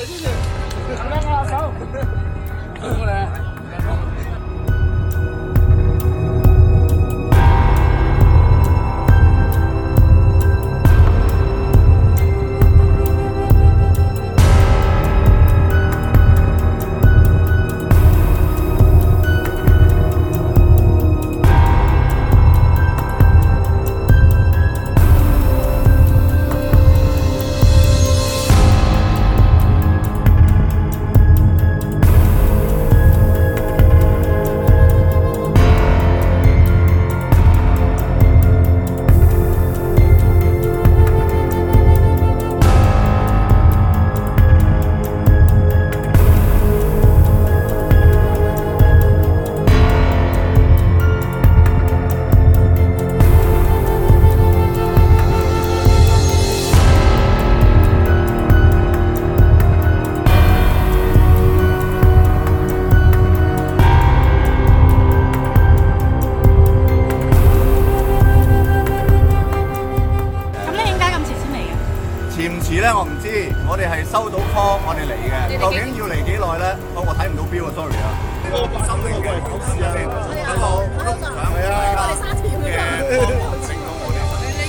我唔知，我哋係收到 call， 我哋嚟嘅。究竟要嚟幾耐咧？我睇唔到表啊 ，sorry 啊。心靈嘅考試啊，我都唔想大家嘅令到我哋。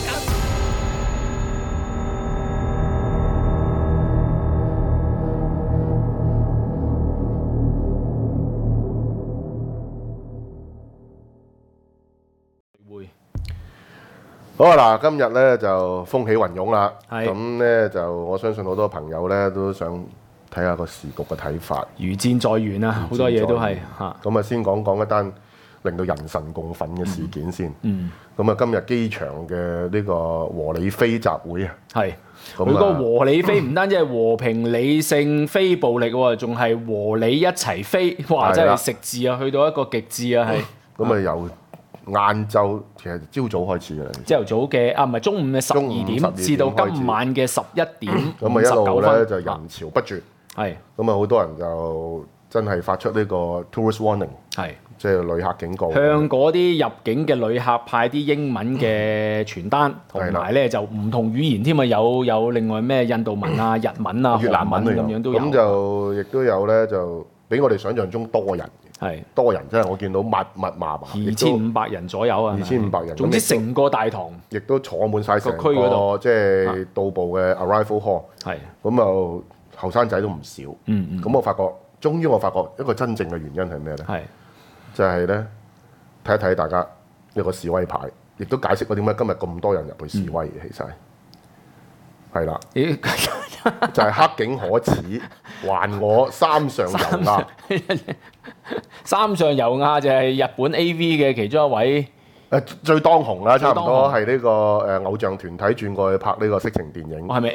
好啊！嗱，今日咧就風起雲湧啦，咁咧就我相信好多朋友咧都想睇下個時局嘅睇法。 如箭在弦啊，好多嘢都係嚇。 咁啊，先講一單令到人神共憤嘅事件先。咁啊，今日機場嘅呢個和理非集會啊， 係佢個和理非唔單止係和平理性非暴力喎，仲係和理一齊飛，哇！真係食字啊，去到一個極致啊，係。 咁啊，由晏晝其實朝早開始嘅， 朝頭早嘅唔係中午嘅12點至到今晚嘅11點咁啊一路咧就人潮不絕， 係咁啊好多人就真係發出呢個 tourist warning， 係即係旅客警告， 向嗰啲入境嘅旅客派啲英文嘅傳單，同埋咧就唔同語言添啊，有另外咩印度文啊、日文啊、 越南文咁樣都有， 咁就亦都有咧就比我哋想象中多人。係多人，真係我見到密麻 2500人左右啊 ，2500人。 總之成個大堂， 亦都坐滿晒成個區嗰度， 即係到步嘅 arrival hall。係咁就後生仔都唔少。咁我發覺，終於我發覺一個真正嘅原因係咩咧？係就係咧睇一睇大家一個示威牌，亦都解釋過點解今日咁多人入去示威嘅，其實係啦。就係黑警可恥，還我三上悠亞。 三上悠亞就係日本 AV 嘅其中一位最當紅啦，差唔多係呢個偶像團體轉過去拍呢個色情電影。 係咪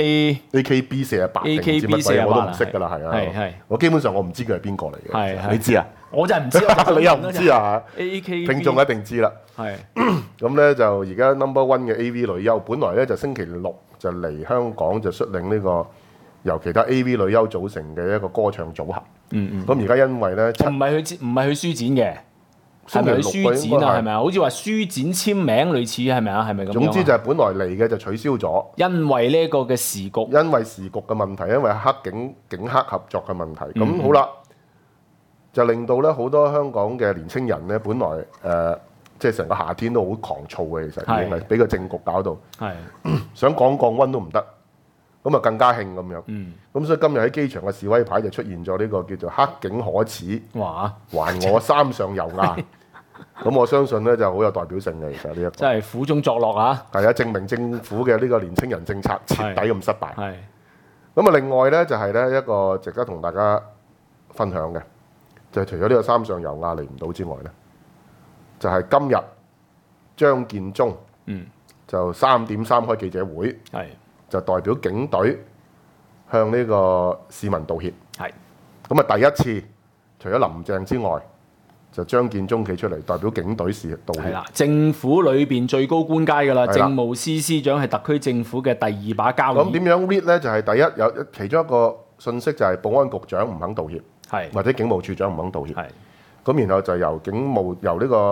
AKB48 定唔知乜鬼我都唔識㗎啦，係啊。係我基本上我唔知佢係邊個嚟嘅。係你知啊？ 我就係唔知， 你又唔知啊 ？AKB 聽眾一定知啦。係咁咧，就而家 number one 嘅 AV 女優，本來咧就星期六就嚟香港就率領呢個由其他 AV 女優組成嘅一個歌唱組合。咁而家因為咧， 唔係去書展嘅，係咪去書展啊？係咪啊？好似話書展簽名類似係咪啊？係咪咁樣？ 總之就係本來嚟嘅就取消咗， 因為呢個嘅時局， 因為時局嘅問題，因為警黑合作嘅問題。咁好啦，就令到咧好多香港嘅年青人咧，本來即係成個夏天都好狂躁嘅，其實已經係俾個政局搞到，想降溫都唔得。咁啊更加興咁樣，咁所以今日喺機場嘅示威牌就出現咗呢個叫做黑警可恥，還我三上悠亞。咁我相信咧就好有代表性嘅，其實呢一個真係苦中作樂啊！ 係啊，證明政府嘅呢個年青人政策徹底咁失敗。咁啊，另外咧就係咧一個值得同大家分享嘅，就係除咗呢個三上悠亞嚟唔到之外咧，就係今日張建宗就3點3開記者會。就代表警隊向呢個市民道歉。係咁啊，第一次除咗林鄭之外，就張建宗企出嚟代表警隊道歉。係啦， 政府裏邊最高官階㗎啦，政務司司長係特區政府嘅第2把交椅。 咁點樣 read 咧？就係第一有其中一個信息就係保安局長唔肯道歉，或者警務處長唔肯道歉。係咁，然後就由呢個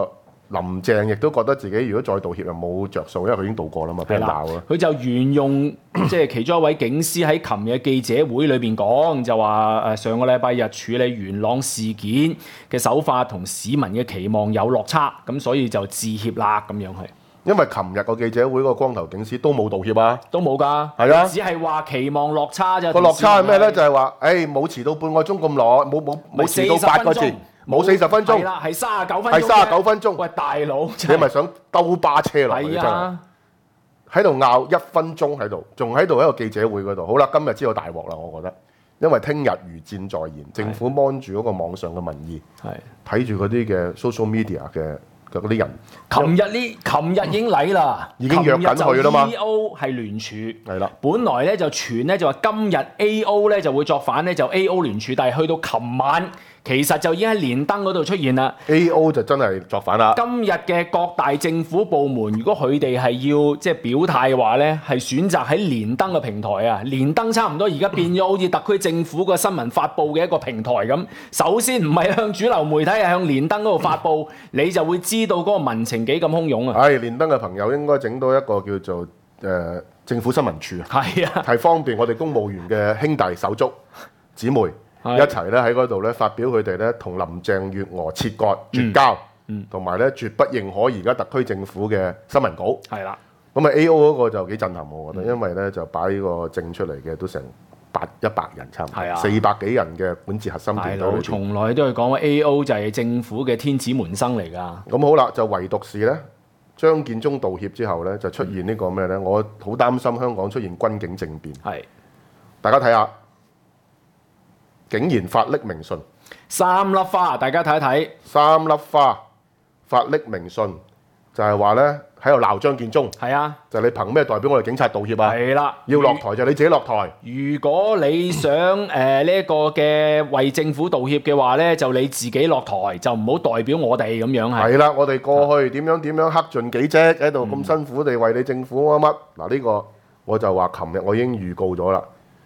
林鄭亦都覺得自己如果再道歉又冇着數，因為佢已經道過啦嘛，俾人鬧啦。 佢就沿用即係其中一位警司喺琴日記者會裏邊講，就話上個禮拜日處理元朗事件嘅手法同市民嘅期望有落差，咁所以就致歉啦咁樣係。 因為琴日個記者會嗰個光頭警司都冇道歉啊， 都冇㗎， 係啊， 只係話期望落差啫。 個落差係咩咧？就係話，冇遲到半個鐘咁耐，冇遲到8個字。冇40分鐘， 係啦，係39分鐘。 係39分鐘。 喂，大佬， 你咪想兜巴車落去真係，喺度拗1分鐘喺度，仲喺度喺個記者會嗰度。好啦，今日知道大鑊啦，我覺得，因為聽日如箭在弦，政府幫住嗰個網上嘅民意，睇住嗰啲嘅 social media 嘅嗰啲人。琴日已經嚟啦，已經約緊去啦嘛。A.O. 係聯署，係啦。本來咧就傳咧就話今日 A.O. 咧就會作反咧，就 A.O. 聯署，但係去到琴晚。其實就已經喺連登嗰度出現啦。A.O. 就真係作反啦。 今日嘅各大政府部門，如果佢哋係要即係表態嘅話咧，係選擇喺連登嘅平台啊。連登差唔多而家變咗好似特區政府個新聞發布嘅一個平台咁。首先唔係向主流媒體，係向連登嗰度發布，你就會知道嗰個民情幾咁洶湧啊。 係連登嘅朋友應該整到一個叫做政府新聞處啊。 係啊， 係方便我哋公務員嘅兄弟手足姊妹。一齊咧喺嗰度咧發表佢哋咧同林鄭月娥切割絕交，同埋咧絕不認可而家特區政府嘅新聞稿。係啦，咁啊 A.O. 嗰個就幾震撼我覺得，因為咧就擺個證出嚟嘅都成100人差唔多，400幾人嘅管治核心團隊。 從來都係講話 A.O. 就係政府嘅天子門生嚟㗎。 咁好啦，就唯獨是咧張建宗道歉之後咧就出現呢個咩咧？我好擔心香港出現軍警政變。係，大家睇下。竟然發匿名信，3粒花，大家睇一睇。3粒花發匿名信，就係話咧喺度鬧張建宗。係啊，就係你憑咩代表我哋警察道歉啊？係啦，要落台就你自己落台。如果你想呢一個嘅為政府道歉嘅話咧，就你自己落台，就唔好代表我哋咁樣係。係啦，我哋過去點樣克盡己職喺度咁辛苦地為你政府乜乜嗱呢個我就話琴日我已經預告咗啦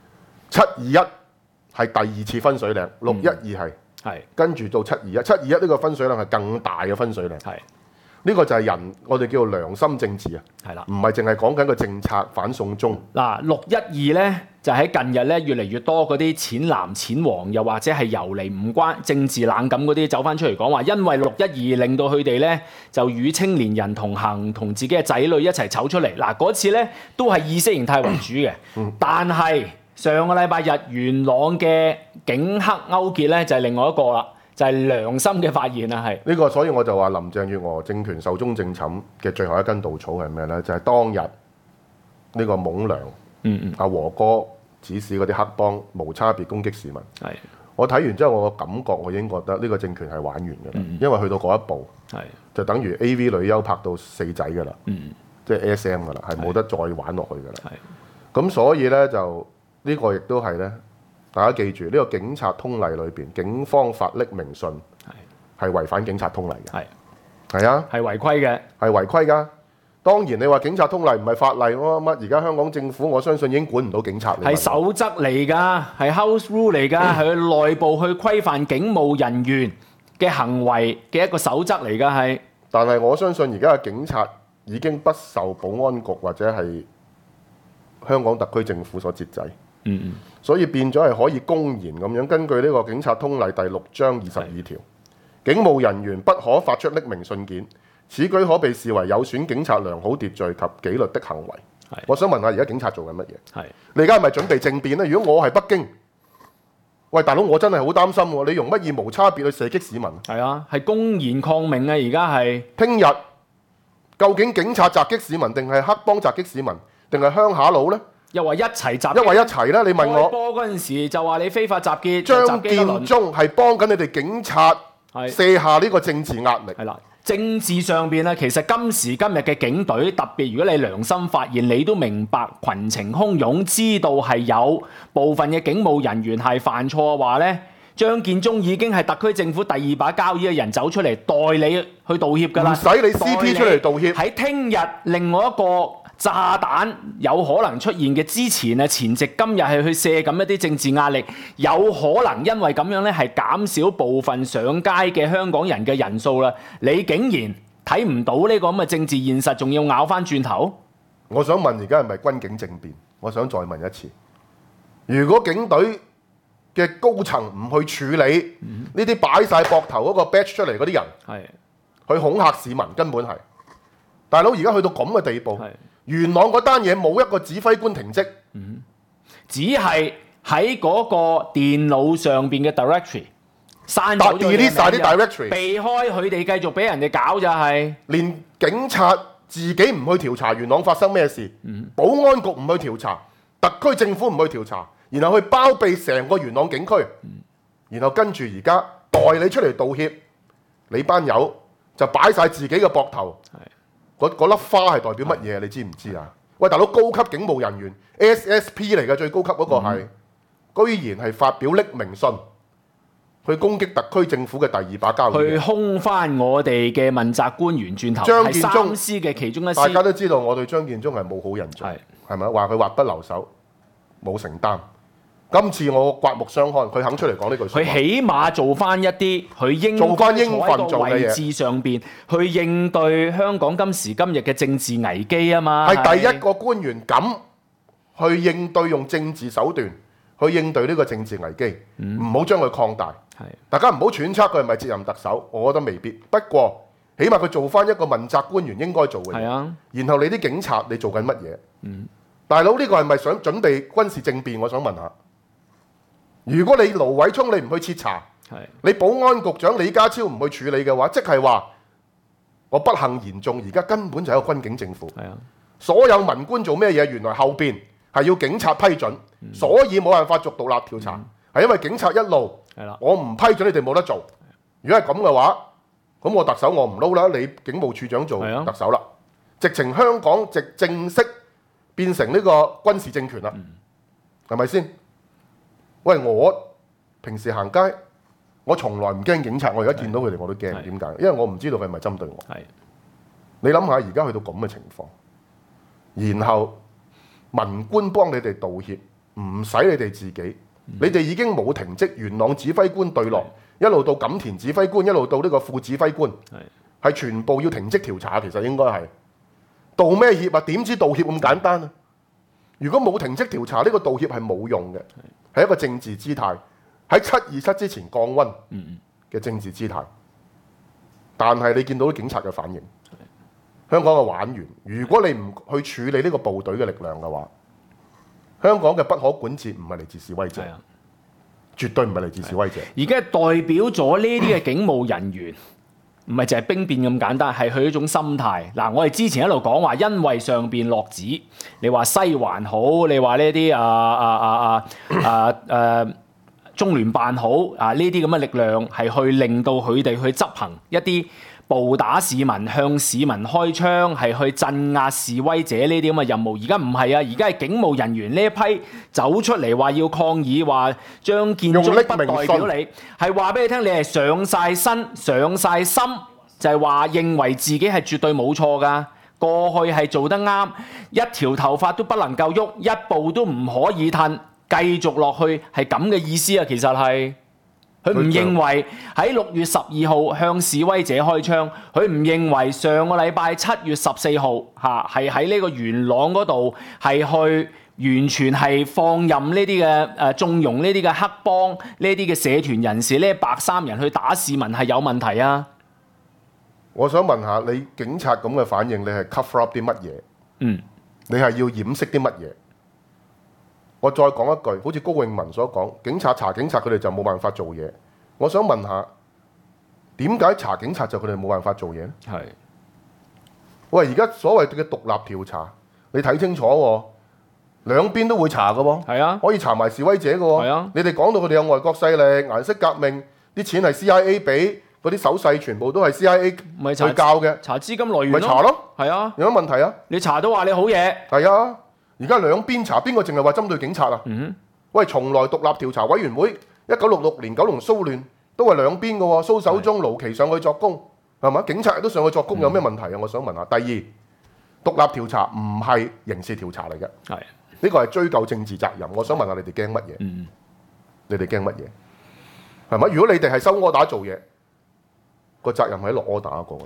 ，721。係第2次分水嶺，612係，跟住到721，721呢個分水嶺係更大嘅分水嶺。係，呢個就係人，我哋叫做良心政治啊。係啦，唔係淨係講緊個政策反送中。嗱，612咧就喺近日咧越嚟越多嗰啲淺藍、淺黃，又或者係遊離唔關政治冷感嗰啲走翻出嚟講話，因為612令到佢哋咧就與青年人同行，同自己嘅仔女一齊走出嚟。嗱，嗰次咧都係意識形態為主嘅，但係。上個禮拜日元朗嘅警黑勾結咧，就係另外一個啦，就係良心嘅發現啦，係呢個，所以我就話林鄭月娥政權壽終正寢嘅最後一根稻草係咩咧？就係當日呢個懵娘，阿和哥指使嗰啲黑幫無差別攻擊市民。係，我睇完之後，我個感覺我已經覺得呢個政權係玩完㗎啦，因為去到嗰一步，就等於 A.V. 女優拍到4仔㗎啦，即係 S.M. 㗎啦，係冇得再玩落去㗎啦。咁所以咧就。呢個亦都係咧，大家記住呢個警察通例裏邊，警方發匿名信係違反警察通例嘅，係啊，係違規嘅，係違規㗎。當然你話警察通例唔係法例乜，而家香港政府我相信已經管唔到警察。係守則嚟㗎，係 house rule 嚟㗎，係佢內部去規範警務人員嘅行為嘅一個守則嚟㗎，係。但係我相信而家嘅警察已經不受保安局或者係香港特區政府所節制。所以變咗係可以公然咁樣，根據呢個警察通例第6章22條，警務人員不可發出匿名信件，此舉可被視為有損警察良好秩序及紀律的行為。我想問下，而家警察做緊乜嘢？你而家係咪準備政變咧？如果我係北京，喂大佬，我真係好擔心喎！你用乜嘢無差別去射擊市民？係啊，係公然抗命啊！而家係聽日，究竟警察襲擊市民，定係黑幫襲擊市民，定係鄉下佬呢？又話一齊集，因為一齊咧，你問我波嗰陣時就話你非法集結，張建宗係幫緊你哋警察卸下呢個政治壓力。係啦，政治上邊咧，其實今時今日嘅警隊，特別如果你良心發現，你都明白群情洶湧，知道係有部分嘅警務人員係犯錯嘅話咧，張建宗已經係特區政府第2把交椅嘅人走出嚟代你去道歉㗎啦，唔使你 CP 出嚟道歉。喺聽日另外一個炸彈有可能出現嘅之前啊，前夕今日係去卸緊一啲政治壓力，有可能因為咁樣咧係減少部分上街嘅香港人嘅人數啦。你竟然睇唔到呢個咁嘅政治現實，仲要咬翻轉頭？ 我想問而家係咪軍警政變？我想再問一次，如果警隊嘅高層唔去處理呢啲擺晒膊頭嗰個 badge 出嚟嗰啲人，去恐嚇市民，根本係大佬而家去到咁嘅地步，元朗嗰單嘢冇一個指揮官停職， 只係喺嗰個電腦上邊嘅 directory 刪咗 delete 晒啲 directory， 避開佢哋繼續俾人哋搞就係， 連警察自己唔去調查元朗發生咩事，保安局唔去調查，特區政府唔去調查，然後去包庇成個元朗警區，然後跟住而家代你出嚟道歉，你班友就擺晒自己嘅膊頭，嗰粒花係代表乜嘢？你知唔知啊？喂，大佬，高級警務人員 SSP 嚟嘅，最高級嗰個係，居然係發表匿名信去攻擊特區政府嘅第二把交椅， 去兇翻我哋嘅問責官員轉頭， 張建宗係三司嘅其中一司。 大家都知道我對張建宗係冇好印象，係咪？話佢畫不留手，冇承擔。今次我刮目相看，佢肯出嚟講呢句説話。 佢起碼做翻一啲佢應做翻應份該坐喺個位置上邊去應對香港今時今日嘅政治危機啊嘛。 係第一個官員敢去應對用政治手段去應對呢個政治危機，唔好將佢擴大。大家唔好揣測佢係咪接任特首，我覺得未必。不過起碼佢做翻一個問責官員應該做嘅嘢。然後你啲警察你做緊乜嘢？大佬，呢個係咪想準備軍事政變？我想問下。如果你盧偉聰你唔去徹查，你保安局長李家超唔去處理嘅話，即係話我不幸言中，而家根本就係一個軍警政府。所有文官做咩嘢？原來後邊係要警察批准，所以冇辦法做獨立調查，係因為警察一路我唔批准你哋冇得做。如果係咁嘅話，咁我特首我唔撈啦，你警務處長做特首啦，直情香港正式變成呢個軍事政權啦，係咪先？喂，我平時行街，我從來唔驚警察，我而家見到佢哋我都驚，點解？因為我唔知道佢係咪針對我。你諗下，而家去到咁嘅情況，然後文官幫你哋道歉，唔使你哋自己，你哋已經冇停職，元朗指揮官對落，一路到錦田指揮官，一路到呢個副指揮官，係全部要停職調查。其實應該係道咩歉啊？點知道歉咁簡單啊？如果冇停職調查，呢個道歉係冇用嘅。係一個政治姿態，喺727之前降溫嘅政治姿態。但係你見到啲警察嘅反應，香港嘅玩完。如果你唔去處理呢個部隊嘅力量嘅話，香港嘅不可管治唔係嚟自示威者，絕對唔係嚟自示威者。 而家代表咗呢啲嘅警務人員，唔係淨係兵變咁簡單，係佢一種心態。嗱，我哋之前一路講話，因為上邊落旨，你話西環好，你話呢啲中聯辦好啊，呢啲咁嘅力量係去令到佢哋去執行一啲暴打市民、向市民開槍，係去鎮壓示威者呢啲咁嘅任務。而家唔係啊，而家係警務人員呢一批走出嚟話要抗議，話張建宗不代表你，係話俾你聽，你係上晒身、上晒心，就係話認為自己係絕對冇錯㗎。過去係做得啱，一條頭髮都不能夠喐，一步都唔可以褪，繼續落去係咁嘅意思啊！其實係。佢唔認為喺6月12號向示威者開槍，佢唔認為上個禮拜7月14號係喺呢個元朗嗰度係去完全係放任呢啲嘅縱容呢啲嘅黑幫、呢啲嘅社團人士、呢白衫人去打市民係有問題啊！ 我想問下你，警察咁嘅反應，你係 cover up 啲乜嘢？你係要掩飾啲乜嘢？我再講一句，好似高永文所講，警察查警察佢哋就冇辦法做嘢。我想問下，點解查警察就佢哋冇辦法做嘢咧？喂，而家所謂嘅獨立調查，你睇清楚喎，兩邊都會查嘅喎。可以查埋示威者嘅喎。你哋講到佢哋有外國勢力、顏色革命，啲錢係 CIA 俾，嗰啲手勢全部都係 CIA 去教嘅。 查資金來源咪查咯。有乜問題啊？ 你查到話你好嘢。 係啊。而家兩邊查，邊個淨係話針對警察啊？喂，從來獨立調查委員會1966年九龍騷亂都係兩邊嘅喎，蘇守忠、盧麒上去作供，係嘛？警察都上去作供，有咩問題啊？我想問下。第二，獨立調查唔係刑事調查嚟嘅，呢個係追究政治責任。我想問下你哋驚乜嘢？你哋驚乜嘢？係咪？如果你哋係收柯打做嘢，個責任喺落柯打嗰個。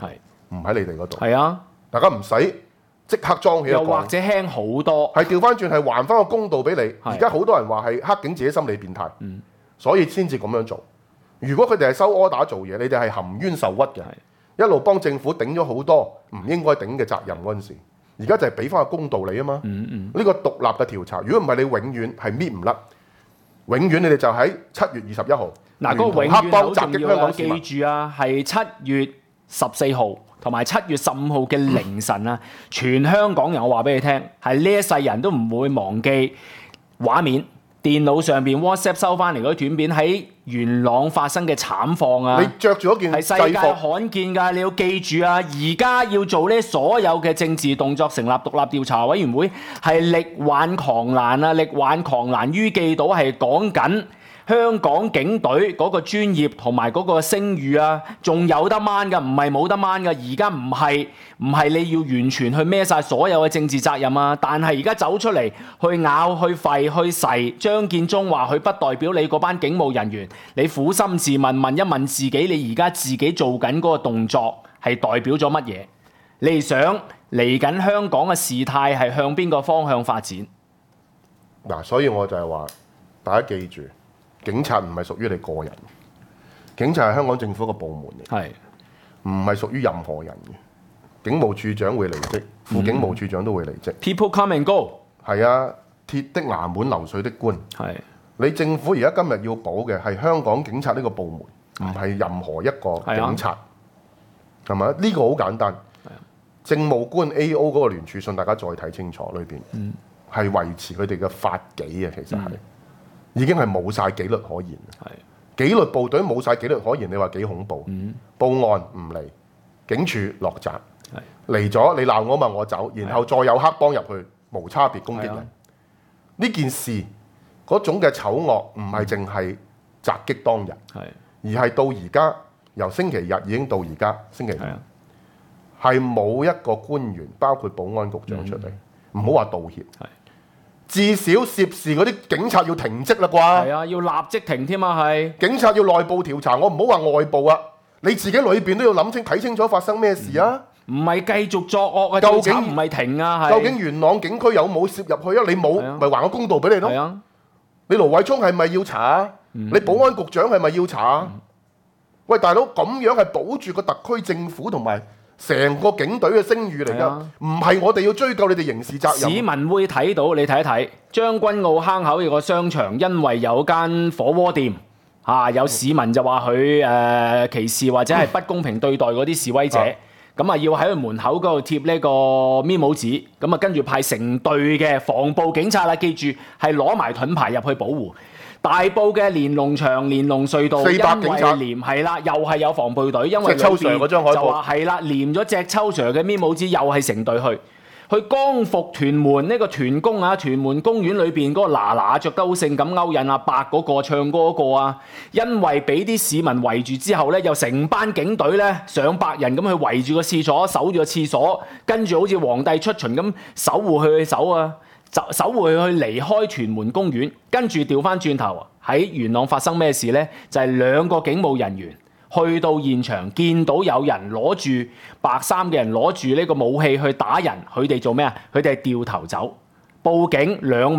唔喺你哋嗰度。 係啊， 大家唔使即刻裝起一個， 又或者輕好多， 係調翻轉係還翻個公道俾你。而家好多人話係黑警自己心理變態，所以先至咁樣做。如果佢哋係收 order 做嘢，你哋係含冤受屈嘅，一路幫政府頂咗好多唔應該頂嘅責任嗰陣時，而家就係俾翻個公道你啊嘛。呢個獨立嘅調查，如果唔係你永遠係搣唔甩，永遠你哋就喺7月21號， 嗱，嗰個永遠好重要啊！記住啊，係7月14號同埋7月15號嘅凌晨啊，全香港人我話俾你聽，係呢一世人都唔會忘記畫面。電腦上邊 WhatsApp 收翻嚟嗰啲短片喺元朗發生嘅慘況啊！ 你着住嗰件係世界罕見㗎，你要記住啊！而家要做呢所有嘅政治動作，成立獨立調查委員會係力挽狂瀾啊！力挽狂瀾於既倒係講緊香港警隊嗰個專業同埋嗰個聲譽啊，仲有得掹㗎，唔係冇得掹㗎。而家唔係你要完全去孭晒所有嘅政治責任啊，但係而家走出嚟去咬、去吠、去噬，張建宗話佢不代表你嗰班警務人員，你苦心自問問一問自己，你而家自己做緊嗰個動作係代表咗乜嘢？你哋想嚟緊香港嘅事態係向邊個方向發展？ 嗱，所以我就係話，大家記住。警察唔係屬於你個人，警察係香港政府個部門嚟，唔係屬於任何人嘅。警務處長會離職，副警務處長都會離職。 People come and go。係啊，鐵的衙門流水的官。你政府而家今日要保嘅係香港警察呢個部門，唔係任何一個警察，係咪？呢個好簡單。政務官 A.O. 嗰個聯署信，大家再睇清楚，裏邊係維持佢哋嘅法紀嘅，其實係。已經係冇晒紀律可言，紀律部隊冇晒紀律可言，你話幾恐怖？報案唔嚟，警署落閘，嚟咗你鬧我嘛，我走，然後再有黑幫入去無差別攻擊人。呢件事嗰種嘅醜惡唔係淨係襲擊當日，而係到而家由星期日已經到而家星期五，係冇一個官員包括保安局長出嚟，唔好話道歉。至少涉事嗰啲警察要停職啦啩？ 係啊，要立即停添啊！係警察要內部調查，我唔好話外部啊，你自己裏邊都要諗清睇清楚發生咩事啊！ 唔係繼續作惡啊， 究竟唔係停啊？ 究竟元朗警區有冇涉入去啊？你冇，咪還個公道俾你咯。你盧偉聰係咪要查啊？你保安局長係咪要查啊？喂，大佬咁樣係保住個特區政府同埋成個警隊嘅聲譽嚟㗎，唔係我哋要追究你哋刑事責任。市民會睇到，你睇一睇將軍澳坑口有個商場，因為有間火鍋店有市民就話佢歧視或者係不公平對待嗰啲示威者，咁要喺佢門口嗰度貼呢個咪帽紙，咁跟住派成隊嘅防暴警察啦，記住係攞埋盾牌入去保護。大埔嘅連龍場、連龍隧道，因為廉係啦，又係有防暴隊，因為抽 Sir 嗰張海報就話係啦，廉咗隻抽 Sir 嘅咪帽子，又係成隊去光復屯門呢個屯公啊，屯門公園裏邊嗰個嗱着得好性感勾引阿伯嗰個唱歌嗰個啊，因為俾啲市民圍住之後咧，又成班警隊咧上百人咁去圍住個廁所，守住個廁所，跟住好似皇帝出巡咁守護佢去守啊。守護佢去離開屯門公園，跟住調翻轉頭喺元朗發生咩事呢？就係2個警務人員去到現場，見到有人攞住白衫嘅人攞住呢個武器去打人，佢哋做咩啊？佢哋係掉頭走，報警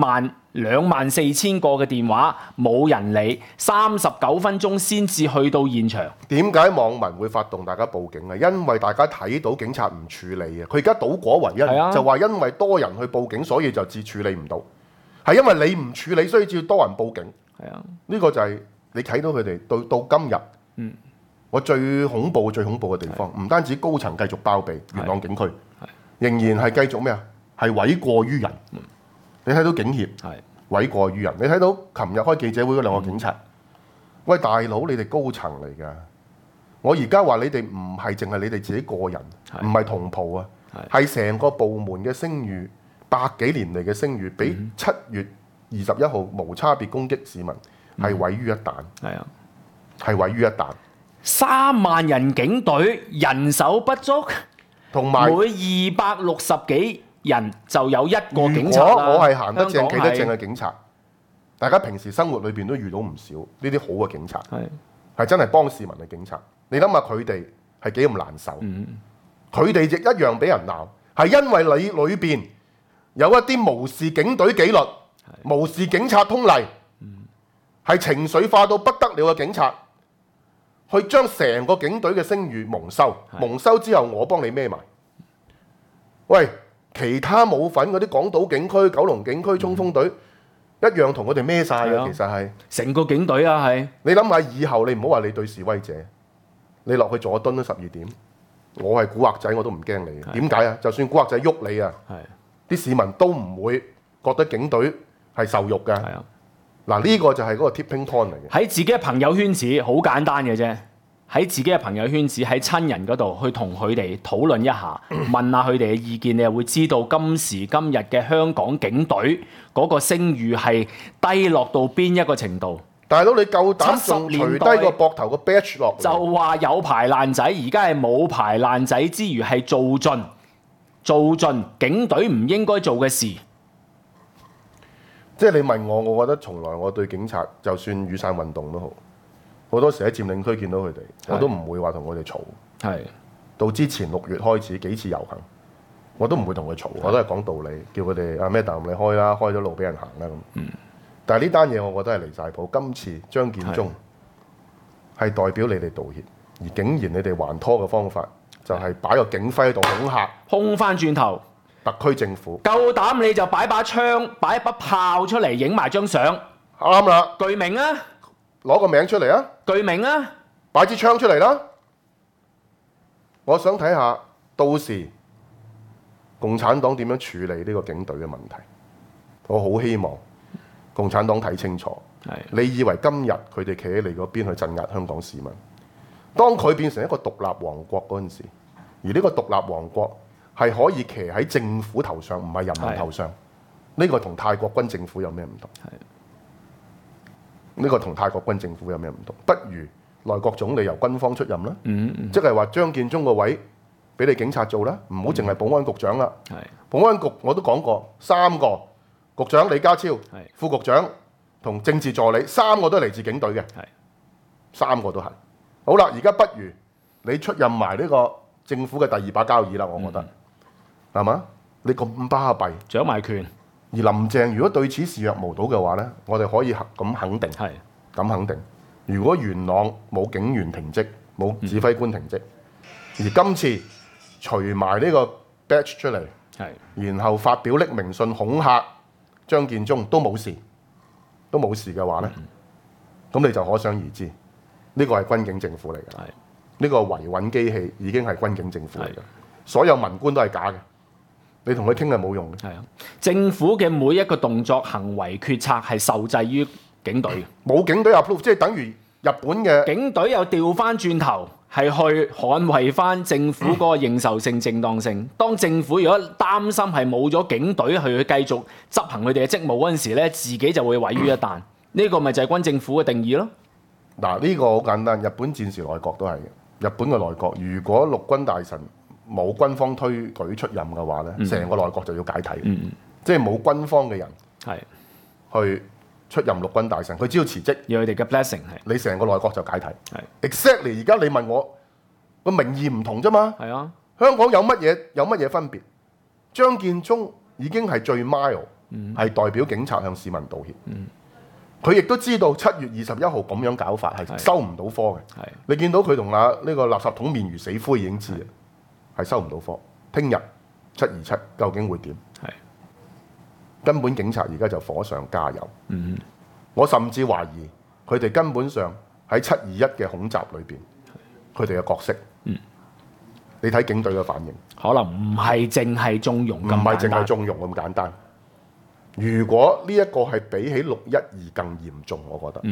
24000個嘅電話冇人理，39分鐘先至去到現場。 點解網民會發動大家報警啊？因為大家睇到警察唔處理啊！佢而家倒果為因，就話因為多人去報警，所以就至處理唔到。係因為你唔處理，所以至要多人報警。呢個就係你睇到佢哋到今日，我最恐怖嘅地方，唔單止高層繼續包庇元朗警區，仍然係繼續咩啊？係諉過於人。你睇到警協諉過於人，你睇到琴日開記者會嗰2個警察，喂大佬，你哋高層嚟㗎，我而家話你哋唔係淨係你哋自己個人，唔係同袍啊，係成個部門嘅聲譽，100幾年嚟嘅聲譽，俾7月21號無差別攻擊市民，係毀於一旦，係毀於一旦。 3萬人警隊人手不足， 同埋每260幾人就有1個警察。 如果我係行得正企得正嘅警察，大家平時生活裏邊都遇到唔少呢啲好嘅警察，係真係幫市民嘅警察。你諗下佢哋係幾咁難受？ 佢哋亦一樣俾人鬧，係因為你裏邊有一啲無視警隊紀律、無視警察通例，係情緒化到不得了嘅警察，去將成個警隊嘅聲譽蒙羞。蒙羞之後，我幫你孭埋。喂，其他冇份嗰啲港島警區、九龍警區衝鋒隊一樣同佢哋孭晒嘅，其實係成個警隊啊，係。 你諗下，以後你唔好話你對示威者，你落去佐敦都12點，我係古惑仔我都唔驚你嘅。點解啊？就算古惑仔喐你啊，啲市民都唔會覺得警隊係受辱嘅。嗱，呢個就係嗰個 tipping point 嚟嘅。喺自己嘅朋友圈子好簡單嘅啫，喺自己嘅朋友圈子喺親人嗰度去同佢哋討論一下，問下佢哋嘅意見，你就會知道今時今日嘅香港警隊嗰個聲譽係低落到邊一個程度。 大佬，你夠膽仲除低個膊頭個 badge 落？ 就話有排爛仔，而家係冇排爛仔之餘係做盡警隊唔應該做嘅事。 即係你問我，我覺得從來我對警察，就算雨傘運動都好，好多時喺佔領區見到佢哋，我都唔會話同佢哋嘈。係到之前6月開始幾次遊行，我都唔會同佢嘈，我都係講道理，叫佢哋咩啖你開啦，開咗路俾人行啦咁。但係呢單嘢，我覺得係離晒譜。今次張建宗係代表你哋道歉，而竟然你哋還拖嘅方法就係擺個警徽喺度恐嚇，空翻轉頭。特區政府夠膽你就擺把槍、擺一把炮出嚟影埋張相，啱啦！具名啊，攞個名出嚟啊！具名啊，擺支槍出嚟啦！我想睇下到時共產黨點樣處理呢個警隊嘅問題。我好希望共產黨睇清楚。你以為今日佢哋企喺你嗰邊去鎮壓香港市民，當佢變成一個獨立王國嗰陣時，而呢個獨立王國係可以騎喺政府頭上，唔係人民頭上。呢個同泰國軍政府有咩唔同？呢個同泰國軍政府有咩唔同？不如內閣總理由軍方出任啦。即係話張建宗個位俾你警察做啦，唔好淨係保安局長啦。保安局我都講過，3個局長李家超、副局長同政治助理，3個都係嚟自警隊嘅。3個都係。好啦，而家不如你出任埋呢個政府嘅第2把交椅啦，我覺得。係嘛？你咁巴閉，掌埋權。而林鄭如果對此視若無睹嘅話呢，我哋可以咁肯定，咁肯定。如果元朗冇警員停職，冇指揮官停職，而今次除埋呢個 badge 出嚟，然後發表匿名信恐嚇張建宗都冇事嘅話呢，咁你就可想而知，呢個係軍警政府嚟嘅。呢個維穩機器已經係軍警政府嚟嘅，所有文官都係假嘅。你同佢傾係冇用嘅。政府嘅每一個動作、行為、決策係受制於警隊嘅。冇警隊 approve， 即係等於日本嘅警隊又調翻轉頭係去捍衛翻政府嗰個認受性、正當性。當政府如果擔心係冇咗警隊去繼續執行佢哋嘅職務嗰陣時咧，自己就會毀於一旦。呢個咪就係軍政府嘅定義咯。嗱，呢個好簡單，日本戰時內閣都係嘅。日本嘅內閣，如果陸軍大臣冇軍方推舉出任嘅話咧，成個內閣就要解體。即係冇軍方嘅人去出任陸軍大臣，佢只要辭職，要佢哋嘅 blessing， 你成個內閣就解體。Exactly， 而家你問我個名義唔同啫嘛。香港有乜嘢分別？張建宗已經係最 mild，係代表警察向市民道歉。佢亦都知道7月21號咁樣搞法係收唔到科嘅。你見到佢同呢個垃圾桶面如死灰已經知啦，係收唔到科。聽日727究竟會點？根本警察而家就火上加油。我甚至懷疑佢哋根本上喺721嘅恐襲裏邊，佢哋嘅角色。你睇警隊嘅反應，可能唔係淨係縱容咁簡單。唔係淨係縱容咁簡單。如果呢一個係比起612更嚴重，我覺得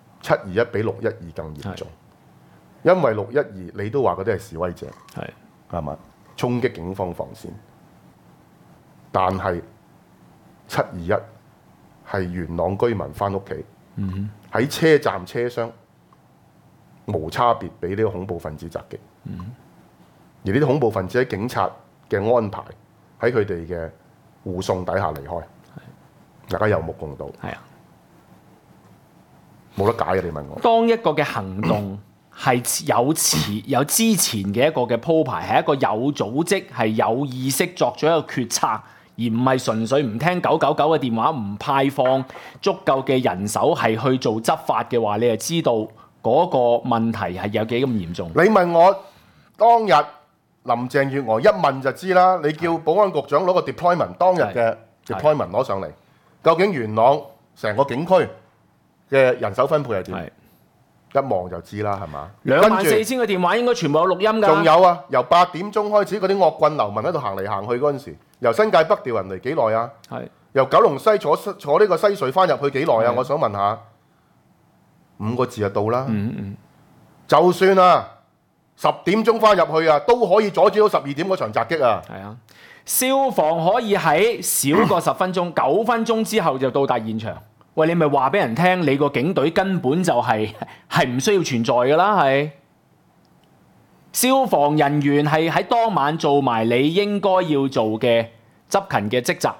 721比612更嚴重，因為612你都話嗰啲係示威者，係嘛，衝擊警方防線，但係721係元朗居民翻屋企，喺車站車廂無差別俾呢個恐怖分子襲擊，而呢啲恐怖分子喺警察嘅安排，喺佢哋嘅護送底下離開。大家有目共睹，冇得解嘅。你問我，當一個嘅行動係有之前嘅一個嘅鋪排，係一個有組織、係有意識作咗一個決策，而唔係純粹唔聽999嘅電話，唔派放足夠嘅人手係去做執法嘅話，你就知道嗰個問題係有幾咁嚴重。 你問我當日林鄭月娥一問就知啦，你叫保安局長攞個 deployment 當日嘅 deployment 攞上嚟，究竟元朗成個警區嘅人手分配係點？一望就知啦，係嘛 ？24000個電話應該全部有錄音㗎。 仲有啊，由8點鐘開始嗰啲惡棍流民喺度行嚟行去嗰陣時，由新界北調人嚟幾耐啊？由九龍西坐呢個西隧翻入去幾耐啊？我想問下，5個字就到啦。就算啊10點鐘翻入去啊，都可以阻止到12點嗰場襲擊啊！ 係啊，消防可以喺少過10分鐘、9分鐘之後就到達現場。喂，你咪話俾人聽，你個警隊根本就係唔需要存在㗎啦，係消防人員係喺當晚做埋你應該要做嘅執勤嘅職責。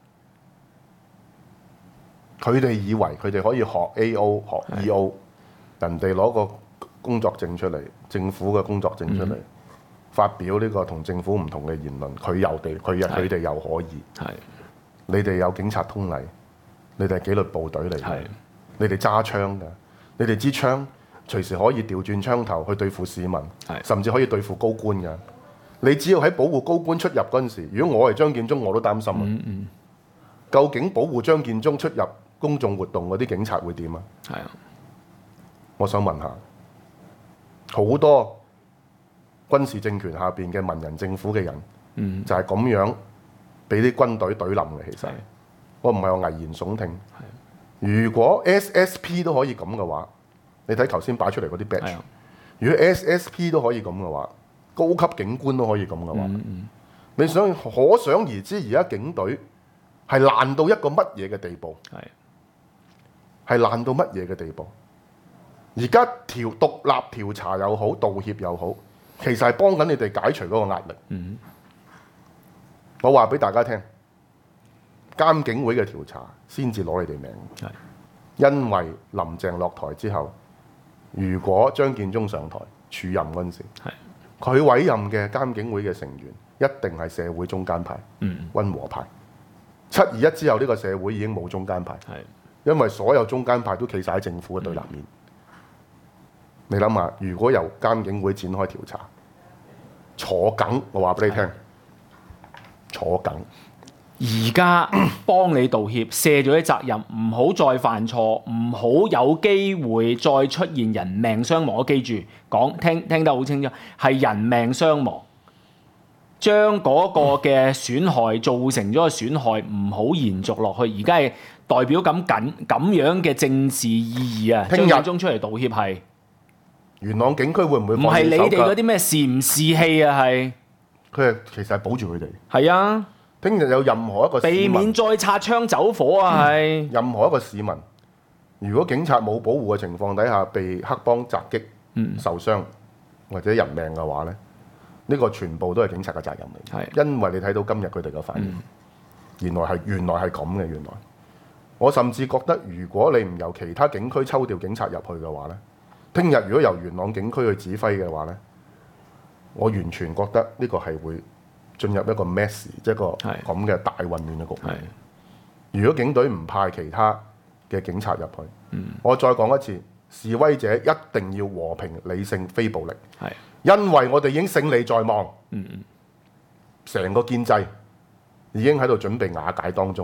佢哋以為佢哋可以學 AO 學 EO， 人哋攞個工作證出嚟，政府嘅工作證出嚟，發表呢個同政府唔同嘅言論，佢哋又可以。你哋有警察通例。你哋係紀律部隊嚟嘅，你哋揸槍㗎，你哋支槍隨時可以調轉槍頭去對付市民，甚至可以對付高官㗎。你只要喺保護高官出入嗰陣時，如果我係張建宗，我都擔心啊。究竟保護張建宗出入公眾活動嗰啲警察會點啊？我想問下，好多軍事政權下邊嘅文人政府嘅人，就係咁樣俾啲軍隊懟冧嘅，其實。我唔係話危言聳聽。如果 SSP 都可以咁嘅話，你睇頭先擺出嚟嗰啲 badge。如果 SSP 都可以咁嘅話，高級警官都可以咁嘅話，你想可想而知，而家警隊係爛到一個乜嘢嘅地步？係爛到乜嘢嘅地步？而家獨立調查又好，道歉又好，其實係幫緊你哋解除嗰個壓力。我話俾大家聽。監警會嘅調查先至攞你哋命，因為林鄭落台之後，如果張建宗上台署任嗰陣時，佢委任嘅監警會嘅成員一定係社會中間派、溫和派。721之後，呢個社會已經冇中間派，因為所有中間派都企晒喺政府嘅對立面。你諗下，如果由監警會展開調查，坐梗，我話俾你聽，坐梗。 而家幫你道歉，卸咗啲責任，唔好再犯錯，唔好有機會再出現人命傷亡。我記住講，聽得好清楚，係人命傷亡，將嗰個嘅損害造成咗個損害，唔好延續落去。而家係代表咁樣嘅政治意義啊！張建宗出嚟道歉係元朗警區會唔會唔係你哋嗰啲咩士唔士氣啊？係佢係其實係保住佢哋。 係啊。 聽日有任何一個市民避免再擦槍走火啊！係任何一個市民，如果警察冇保護嘅情況底下被黑幫襲擊、受傷或者人命嘅話咧，呢個全部都係警察嘅責任嚟。因為你睇到今日佢哋嘅反應，原來係咁嘅。原來我甚至覺得，如果你唔由其他警區抽調警察入去嘅話咧，聽日如果由元朗警區去指揮嘅話咧，我完全覺得呢個係會進入一個 mess， 即係一個咁嘅大混亂嘅局面。如果警隊唔派其他嘅警察入去，我再講一次，示威者一定要和平、理性、非暴力。因為我哋已經勝利在望，成個建制已經喺度準備瓦解當中。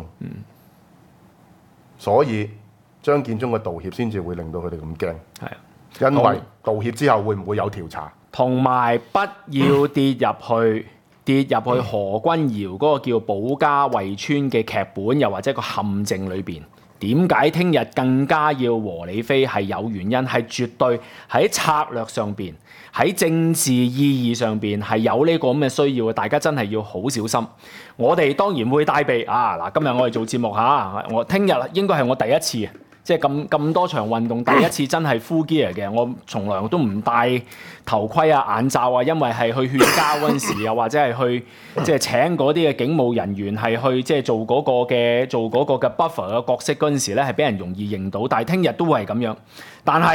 所以張建宗嘅道歉先至會令到佢哋咁驚。因為道歉之後會唔會有調查？同埋不要跌入去何君堯嗰個叫保家衛村嘅劇本，又或者個陷阱裏邊。點解聽日更加要和理非？係有原因，係絕對喺策略上邊，喺政治意義上邊係有呢個咁嘅需要嘅。大家真係要好小心。我哋當然會帶備啊！嗱，今日我哋做節目嚇，我聽日應該係我第一次。即係咁多場運動，第一次真係 full gear 嘅，我從來都唔戴頭盔啊、眼罩啊，因為係去勸交嗰陣時，又或者係去即係請嗰啲嘅警務人員係去即係做嗰個嘅 buffer 嘅角色嗰陣時咧，係俾人容易認到。但係聽日都會係咁樣。但係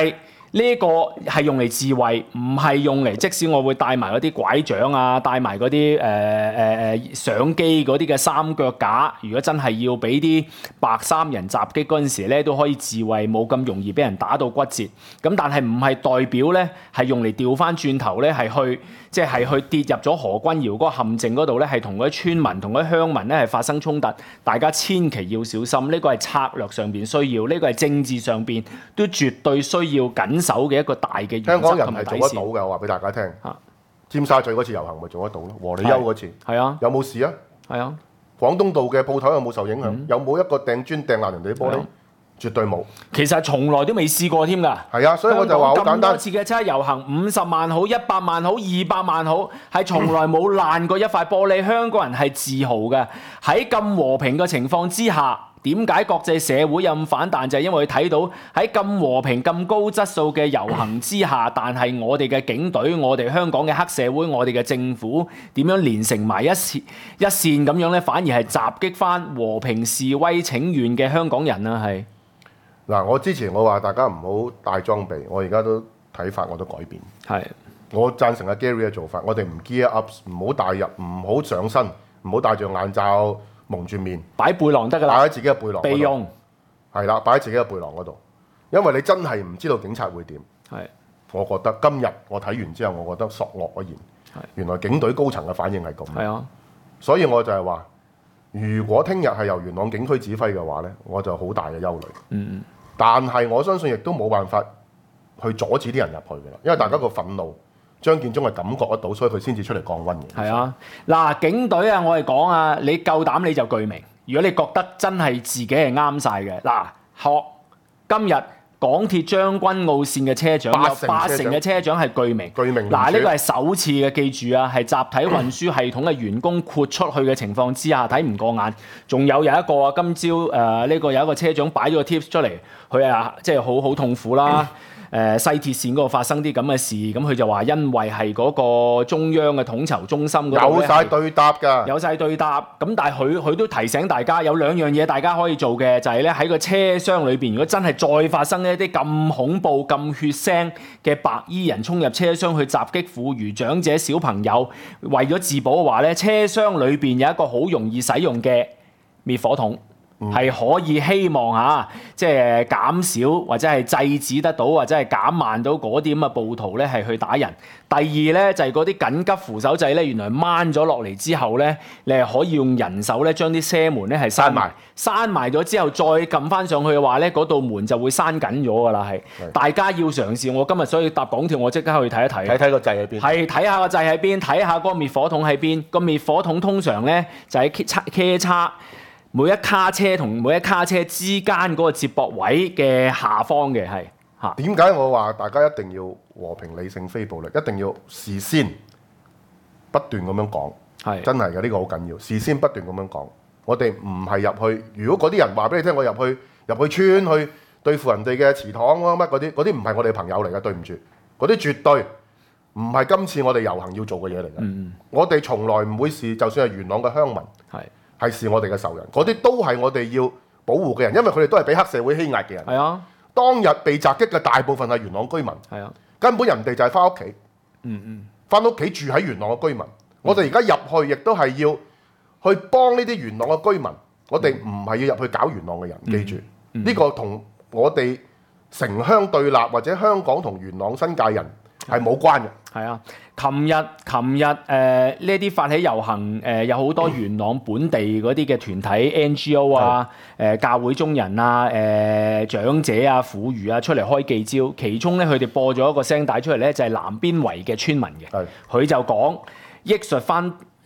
呢個係用嚟自衛，唔係用嚟。即使我會帶埋嗰啲拐杖啊，帶埋嗰啲相機嗰啲嘅三腳架，如果真係要俾啲白衫人襲擊嗰陣時咧，都可以自衛，冇咁容易俾人打到骨折。咁但係唔係代表咧係用嚟調翻轉頭咧係去去跌入咗何君堯嗰個陷阱嗰度咧，係同嗰啲村民同嗰啲鄉民咧係發生衝突。大家千祈要小心，呢個係策略上邊需要，呢個係政治上邊都絕對需要緊守嘅一個大嘅原則同埋底線。香港人係做得到嘅， 我話俾大家聽。尖沙咀嗰次遊行咪做得到咯，和你休嗰次係啊， 有冇事啊？ 係啊， 廣東道嘅鋪頭有冇受影響？有冇一個掟磚掟爛人哋啲玻璃？絕對冇。其實從來都未試過添㗎。 係啊，所以我就話好簡單。咁多次嘅七一遊行，50萬好、100萬好、200萬好，係從來冇爛過一塊玻璃。香港人係自豪嘅。喺咁和平嘅情況之下，點解國際社會有咁反彈？就係因為佢睇到喺咁和平、咁高質素嘅遊行之下，但係我哋嘅警隊、我哋香港嘅黑社會、我哋嘅政府點樣連成埋一線咁樣咧？反而係襲擊翻和平示威請願嘅香港人啊！係嗱，我之前我話大家唔好帶裝備，我而家都睇法我都改變。係，我贊成阿 Gary 嘅做法，我哋唔 gear up， 唔好帶入，唔好上身，唔好戴住眼罩。蒙住面，擺背囊得㗎啦，擺喺自己嘅背囊備用，係啦，擺喺自己嘅背囊嗰度，因為你真係唔知道警察會點。係，我覺得今日我睇完之後，我覺得索愕然。係，原來警隊高層嘅反應係咁。係啊，所以我就係話，如果聽日係由元朗警區指揮嘅話咧，我就好大嘅憂慮。嗯，但係我相信亦都冇辦法去阻止啲人入去㗎啦，因為大家個憤怒。張建宗係感覺得到，所以佢先至出嚟降溫嘅。係啊，嗱，警隊啊，我哋講啊，你夠膽你就具名。如果你覺得真係自己係啱晒嘅，嗱，學今日港鐵將軍澳線嘅車長有八成嘅車長係具名。具名嗱，呢個係首次嘅，記住啊，係集體運輸系統嘅員工豁出去嘅情況之下，睇唔過眼。仲有一個啊，今朝呢個有一個車長擺咗個 tips 出嚟，佢啊即係好痛苦啦。西鐵線嗰度發生啲咁嘅事，咁佢就話因為係嗰個中央嘅統籌中心嗰度有晒對答㗎，有晒對答。咁但係佢都提醒大家有兩樣嘢大家可以做嘅，就係咧喺個車廂裏邊，如果真係再發生一啲咁恐怖、咁血腥嘅白衣人衝入車廂去襲擊婦孺、長者、小朋友，為咗自保嘅話咧，車廂裏邊有一個好容易使用嘅滅火筒。係可以希望嚇，即係減少或者係制止得到，或者係減慢到嗰啲咁嘅暴徒咧係去打人。第二咧就係嗰啲緊急扶手掣咧，原來掹咗落嚟之後咧，你係可以用人手咧將啲車門咧係閂埋咗之後再撳翻上去嘅話咧，嗰道門就會閂緊咗㗎啦。係大家要嘗試。我今日所以搭港鐵，我即刻去睇一睇。睇個掣喺邊？係睇下個掣喺邊，睇下嗰個滅火筒喺邊。個滅火筒通常咧就喺車叉。每一卡車同每一卡車之間嗰個接駁位嘅下方嘅係嚇。點解我話大家一定要和平理性非暴力，一定要事先不斷咁樣講，係真係嘅，呢個好緊要。事先不斷咁樣講，我哋唔係入去。如果嗰啲人話俾你聽，我入去村去對付人哋嘅祠堂乜嗰啲唔係我哋朋友嚟嘅，對唔住，嗰啲絕對唔係今次我哋遊行要做嘅嘢嚟嘅。我哋從來唔會視，就算係元朗嘅鄉民係視我哋嘅仇人，嗰啲都係我哋要保護嘅人，因為佢哋都係俾黑社會欺壓嘅人。係啊，當日被襲擊嘅大部分係元朗居民。係啊，根本人哋就係翻屋企。翻屋企住喺元朗嘅居民。我哋而家入去亦都係要去幫呢啲元朗嘅居民。我哋唔係要入去搞元朗嘅人，記住呢個同我哋城鄉對立或者香港同元朗新界人係冇關嘅。係啊，琴日呢啲發起遊行有好多元朗本地嗰啲嘅團體 NGO 啊、教會中人啊、長者啊、婦孺啊出嚟開記招，其中咧佢哋播咗一個聲帶出嚟咧，就係南邊圍嘅村民嘅，佢就講憶述翻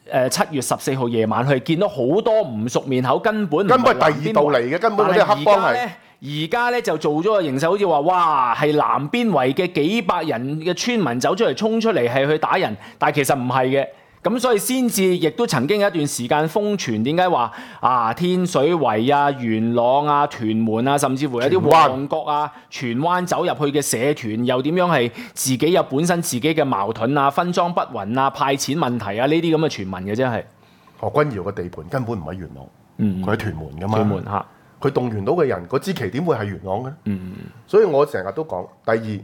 7月14號夜晚，佢見到好多唔熟面口，根本係第二度嚟嘅，根本嗰啲黑幫係。而家咧就做咗個形勢，好似話哇係南邊圍嘅幾百人嘅村民走出嚟衝出嚟係去打人，但係其實唔係嘅。咁所以先至亦都曾經有一段時間瘋傳，點解話天水圍啊、元朗啊、屯門啊，甚至乎有啲旺角啊、荃灣走入去嘅社團，又點樣係自己有本身自己嘅矛盾啊、分贓不勻啊、派錢問題啊呢啲咁嘅傳聞嘅真係。何君堯嘅地盤根本唔喺元朗，佢喺屯門㗎嘛。屯門嚇。佢動員到嘅人，嗰支旗點會係元朗嘅？所以我成日都講，第二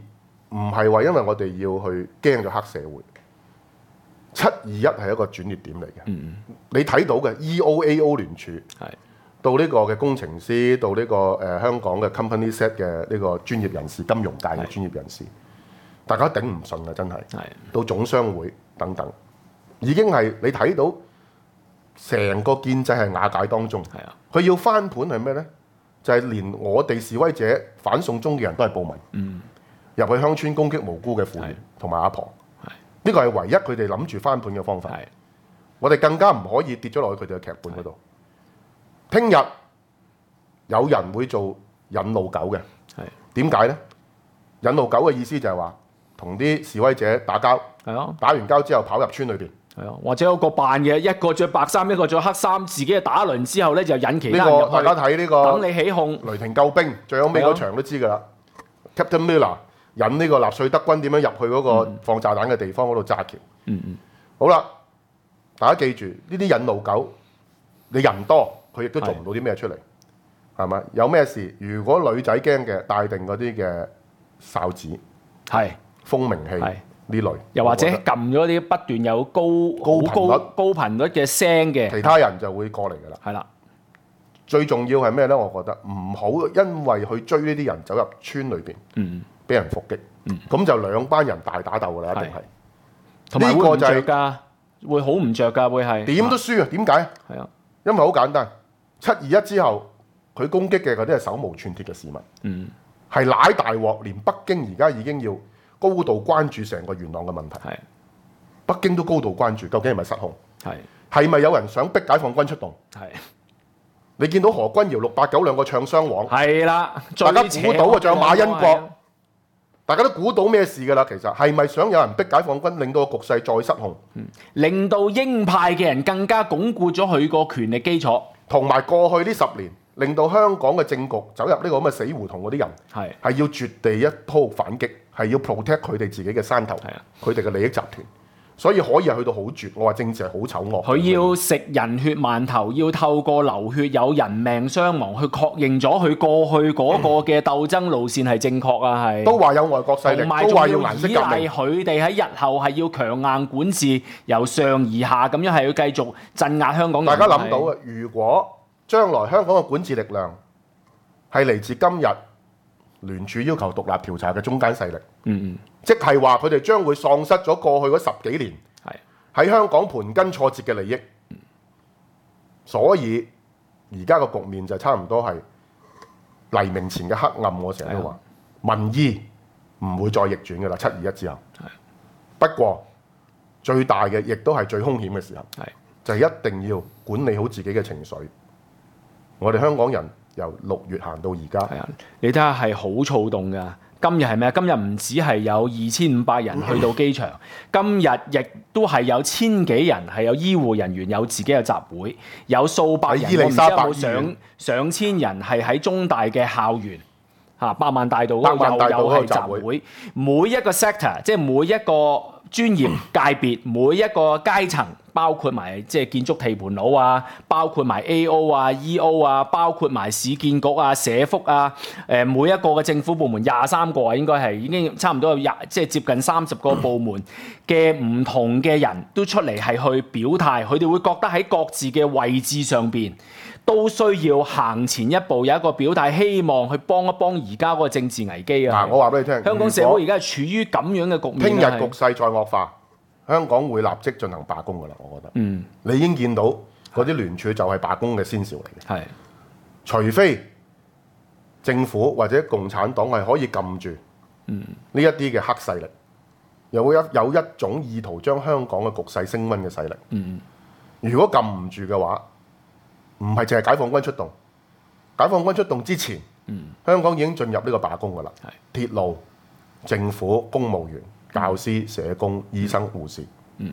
唔係話因為我哋要去驚咗黑社會。721係一個轉捩點嚟嘅。你睇到嘅 EOAO 聯署，到呢個嘅工程師，到呢個香港嘅 company set 嘅呢個專業人士，金融界嘅專業人士，大家頂唔順啊！真係。到總商會等等，已經係你睇到成個建制係瓦解當中。佢要翻盤係咩呢？就係連我哋示威者反送中嘅人都係暴民，入去鄉村攻擊無辜嘅婦孺同埋阿婆。呢個係唯一佢哋諗住翻盤嘅方法。我哋更加唔可以跌咗落去佢哋嘅劇本嗰度。聽日有人會做引路狗嘅，點解呢？引路狗嘅意思就係話同啲示威者打交，打完交之後跑入村裏邊， 或者有個扮嘅，一個着白衫，一個着黑衫，自己打一輪之後咧就引其他人入去。 大家睇呢個等你起哄， 雷霆救兵最後尾嗰場都知㗎啦。Captain Miller 引呢個納粹德軍點樣入去嗰個放炸彈嘅地方嗰度炸橋。好啦，大家記住呢啲引路狗，你人多佢亦都做唔到啲咩出嚟，係咪？有咩事？如果女仔驚嘅，帶定嗰啲嘅哨子，蜂鳴器呢類， 又或者撳咗啲不斷有高頻率嘅聲嘅， 其他人就會過嚟㗎啦。 係啦， 最重要係咩呢？我覺得唔好因為去追呢啲人走入村裏邊，俾人伏擊，咁就兩班人大打鬥㗎啦，一定係。 同埋會唔着㗎，會好唔着㗎，會係點都輸啊！點解？因為好簡單，721之後佢攻擊嘅嗰啲係手無寸鐵嘅市民，係舐大鑊，連北京而家已經要高度關注成個元朗嘅問題。北京都高度關注，究竟係咪失控？係咪有人想逼解放軍出動？你見到何君堯689兩個唱雙簧，大家估到啊！仲有馬恩國，大家都估到咩事㗎啦？其實係咪想有人逼解放軍，令到個局勢再失控， 令到鷹派嘅人更加鞏固咗佢個權力基礎， 同埋過去呢10年，令到香港嘅政局走入呢個咁嘅死胡同嗰啲人，係要絕地一鋪反擊，係要 protect 佢哋自己嘅山頭，佢哋嘅利益集團。所以可以係去到好絕，我話政治係好醜惡。 佢要食人血饅頭，要透過流血有人命傷亡去確認咗佢過去嗰個嘅鬥爭路線係正確啊！係都話有外國勢力，都話要顏色革命。依賴佢哋喺日後係要強硬管治，由上而下咁樣係要繼續鎮壓香港人。 大家諗到嘅，如果將來香港嘅管治力量係嚟自今日聯署要求獨立調查嘅中間勢力，即係話佢哋將會喪失咗過去嗰10幾年喺香港盤根錯節嘅利益，所以而家個局面就差唔多係黎明前嘅黑暗。我成日都話民意唔會再逆轉㗎啦，721之後。不過最大嘅亦都係最兇險嘅時候，就係一定要管理好自己嘅情緒。我哋香港人由6月行到而家， 你睇下係好躁動㗎。今日係咩？今日唔止係有2500人去到機場，今日亦都係有1000幾人係有醫護人員有自己嘅集會，有數百人，我唔知有冇上千人係喺中大嘅校園百萬大道嗰度又係集會，每一個 sector 即係每一個專業界別，每一個階層，包括埋即係建築地盤佬啊，包括埋 AO 啊、EO 啊，包括埋市建局啊、社福啊，每一個嘅政府部門23個啊，應該係已經差唔多有即係接近30個部門嘅唔同嘅人都出嚟係去表態，佢哋會覺得喺各自嘅位置上邊都需要行前一步，有一個表態，希望去幫一幫而家嗰個政治危機啊！ 我話俾你聽， 香港社會而家係處於咁樣嘅局面。 聽日局勢再惡化，香港會立即進行罷工㗎啦！我覺得，你已經見到嗰啲聯署就係罷工嘅先兆嚟嘅。除非政府或者共產黨係可以撳住呢一啲嘅黑勢力，有一種意圖將香港嘅局勢升溫嘅勢力。如果撳唔住嘅話，唔係淨係解放軍出動，解放軍出動之前，香港已經進入呢個罷工㗎啦。鐵路、政府、公務員、教師、社工、醫生、護士，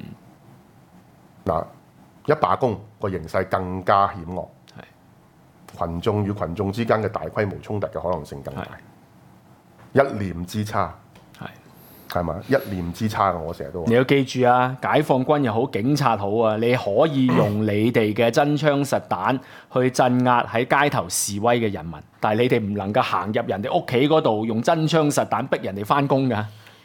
一罷工個形勢更加險惡，群眾與群眾之間嘅大規模衝突嘅可能性更大。一念之差，係嘛？一念之差，我成日都話。你要記住啊，解放軍又好，警察好啊，你可以用你哋嘅真槍實彈去鎮壓喺街頭示威嘅人民，但係你哋唔能夠行入人哋屋企嗰度用真槍實彈逼人哋返工㗎。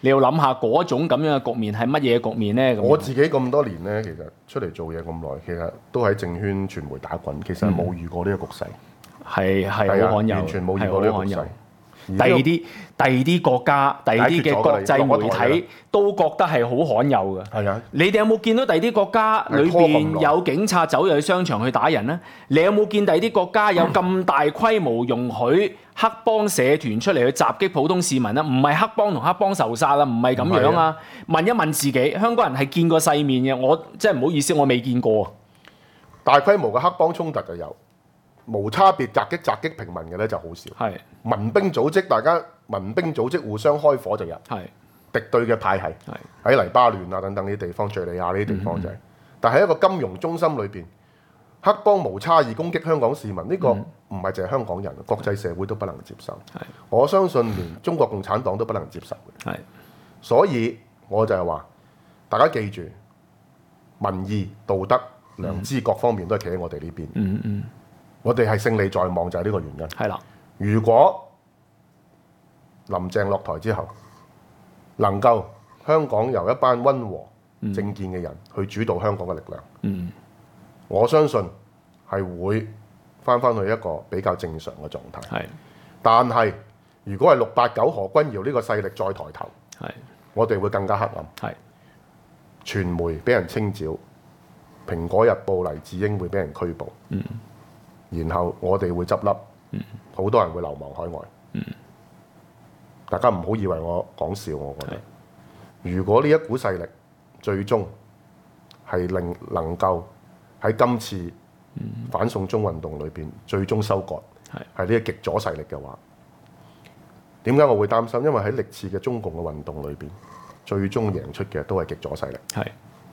你要諗下嗰種咁樣嘅局面係乜嘢局面咧？ 我自己咁多年咧，其實出嚟做嘢咁耐，其實都喺政圈傳媒打滾，其實係冇遇過呢個局勢， 係好罕有， 完全冇遇過呢個局勢。 第二啲國家、第二啲嘅國際媒體都覺得係好罕有嘅。 係啊， 你哋有冇見到第二啲國家裏邊有警察走入去商場去打人呢？你有冇見第二啲國家有咁大規模容許黑幫社團出嚟去襲擊普通市民呢？唔係黑幫同黑幫仇殺啦，唔係咁樣啊！問一問自己，香港人係見過世面嘅，我真係唔好意思，我未見過。 大規模嘅黑幫衝突就有。無差別襲擊平民嘅咧就好少， 係民兵組織，大家民兵組織互相開火就有，係敵對嘅派系，喺黎巴嫩啊等等呢啲地方，敍利亞呢啲地方就係，但係一個金融中心裏邊，黑幫無差異攻擊香港市民，呢個唔係淨係香港人，國際社會都不能接受，我相信連中國共產黨都不能接受嘅，所以我就係話，大家記住，民意、道德、良知各方面都係企喺我哋呢邊。我哋係勝利在望，就係呢個原因。係啦，如果林鄭落台之後，能夠香港由一班溫和正見嘅人去主導香港嘅力量，我相信係會翻去一個比較正常嘅狀態。係，但係如果係689何君堯呢個勢力再抬頭，我哋會更加黑暗。係，傳媒俾人清剿，《蘋果日報》黎智英會俾人拘捕。然後我哋會執笠，好多人會流亡海外。大家唔好以為我講笑，我覺得，如果呢一股勢力最終係能夠喺今次反送中運動裏邊最終收割，係呢個極左勢力嘅話，點解我會擔心？因為喺歷次嘅中共嘅運動裏邊，最終贏出嘅都係極左勢力。係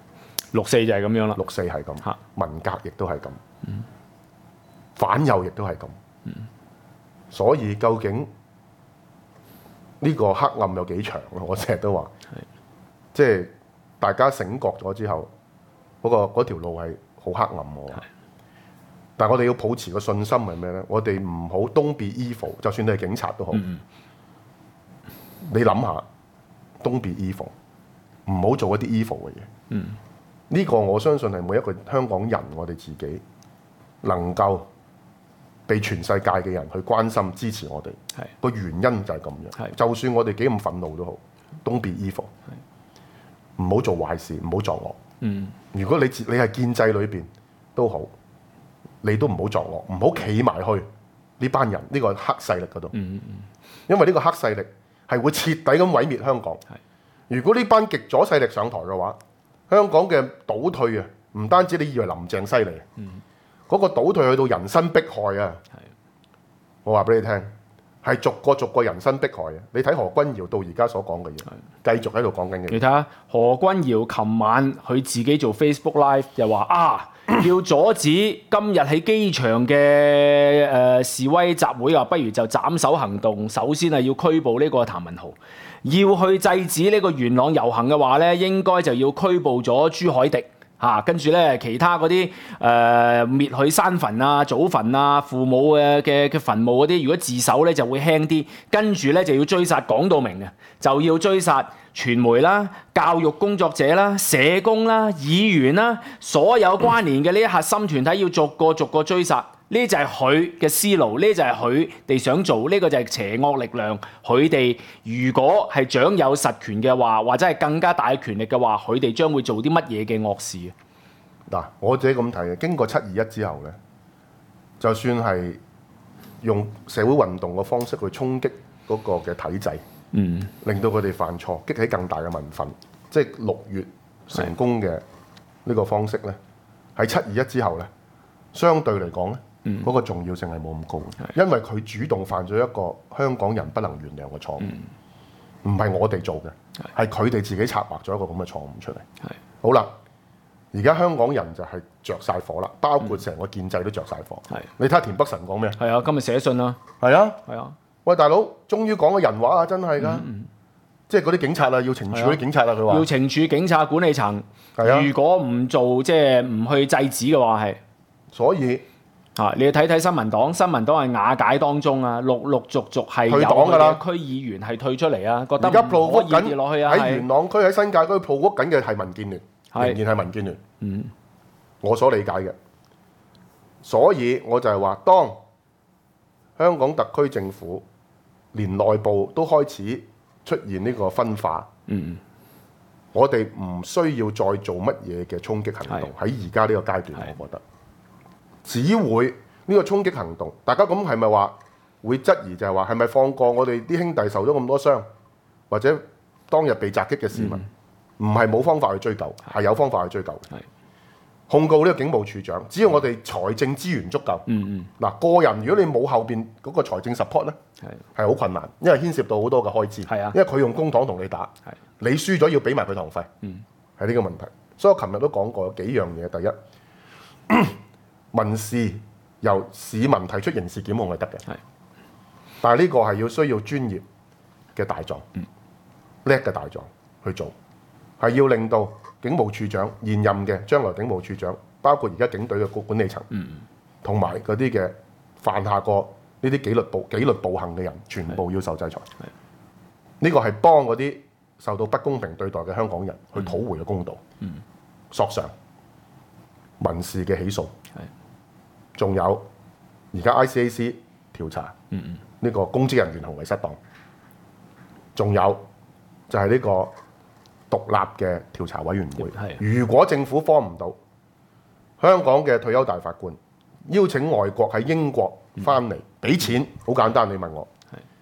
6·4就係咁樣啦，6·4係咁，文革亦都係咁。反右亦都係咁，所以究竟呢個黑暗有幾長？我成日都話，即係大家醒覺咗之後，嗰條路係好黑暗喎。但係我哋要保持個信心係咩呢？我哋唔好 don't be evil， 就算你係警察都好，你諗下 don't be evil， 唔好做一啲 evil 嘅嘢。呢個我相信係每一個香港人，我哋自己能夠被全世界嘅人去關心支持我哋，個原因就係咁樣。就算我哋幾咁憤怒都好，don't be evil， 唔好做壞事，唔好作惡。如果你係建制裏邊都好，你都唔好作惡，唔好企埋去呢班人呢個黑勢力嗰度。因為呢個黑勢力係會徹底咁毀滅香港。如果呢班極左勢力上台嘅話，香港嘅倒退啊，唔單止你以為林鄭犀利。嗰個倒退去到人身迫害啊！我話俾你聽，係逐個人身迫害啊！你睇何君堯到而家所講嘅嘢，繼續喺度講緊嘅嘢。你睇下何君堯琴晚佢自己做 Facebook Live 又話要阻止今日喺機場嘅示威集會，不如就斬首行動。首先係要拘捕呢個譚文豪，要去制止呢個元朗遊行嘅話咧，應該就要拘捕咗朱凱廸。跟住咧，其他嗰啲滅去山墳啊、祖墳啊、父母嘅墳墓嗰啲，如果自首咧就會輕啲。跟住咧就要追殺，講到明嘅，就要追殺傳媒啦、教育工作者啦、社工啦、議員啦，所有關聯嘅呢啲核心團體要逐個追殺。呢就係佢嘅思路，呢就係佢哋想做，呢個就係邪惡力量。佢哋如果係掌有實權嘅話，或者係更加大嘅權力嘅話，佢哋將會做啲乜嘢嘅惡事？嗱，我自己咁睇嘅，經過7·21之後呢，就算係用社會運動嘅方式去衝擊嗰個嘅體制，令到佢哋犯錯，激起更大嘅民憤，即係6月成功嘅呢個方式呢，喺7·21之後呢，相對嚟講呢，嗰個重要性係冇咁高，因為佢主動犯咗一個香港人不能原諒嘅錯誤，唔係我哋做嘅，係佢哋自己策劃咗一個咁嘅錯誤出嚟。好啦，而家香港人就係着晒火啦，包括成個建制都着晒火。你睇下田北辰講咩？係啊，今日寫信啦。係啊，喂大佬，終於講個人話啊，真係㗎，即係嗰啲警察啊，要懲處嗰啲警察啊，佢話要懲處警察管理層。如果唔做即係唔去制止嘅話係，所以你要睇睇新民黨係瓦解當中啊，陸續係有退黨㗎啦， 區議員係退出嚟啊，覺得而家唔可以跌落去啊。 喺元朗區喺新界區 provoke 緊嘅係民建聯，仍然係民建聯。我所理解嘅，所以我就係話，當香港特區政府連內部都開始出現呢個分化，我哋唔需要再做乜嘢嘅衝擊行動。喺而家呢個階段，我覺得只會呢個衝擊行動，大家咁係咪話會質疑就係話係咪放過我哋啲兄弟受咗咁多傷，或者當日被襲擊嘅市民？唔係冇方法去追究，係有方法去追究。控告呢個警務處長，只要我哋財政資源足夠。嗱，個人如果你冇後邊嗰個財政 support 咧，係好困難，因為牽涉到好多嘅開支。因為佢用公帑同你打，你輸咗要俾埋佢堂費，係呢個問題。所以我琴日都講過有幾樣嘢。第一，民事由市民提出刑事檢控係得嘅，但係呢個係要需要專業嘅大狀，叻嘅大狀去做，係要令到警務處長現任嘅、將來警務處長，包括而家警隊嘅管理層，同埋嗰啲嘅犯下過呢啲紀律暴行嘅人，全部要受制裁。呢個係幫嗰啲受到不公平對待嘅香港人去討回嘅公道。索償、民事嘅起訴，仲有而家 ICAC 調查呢個公職人員行為失當，仲有就係呢個獨立嘅調查委員會。如果政府幫唔到香港嘅退休大法官，邀請外國喺英國翻嚟俾錢，好簡單。你問我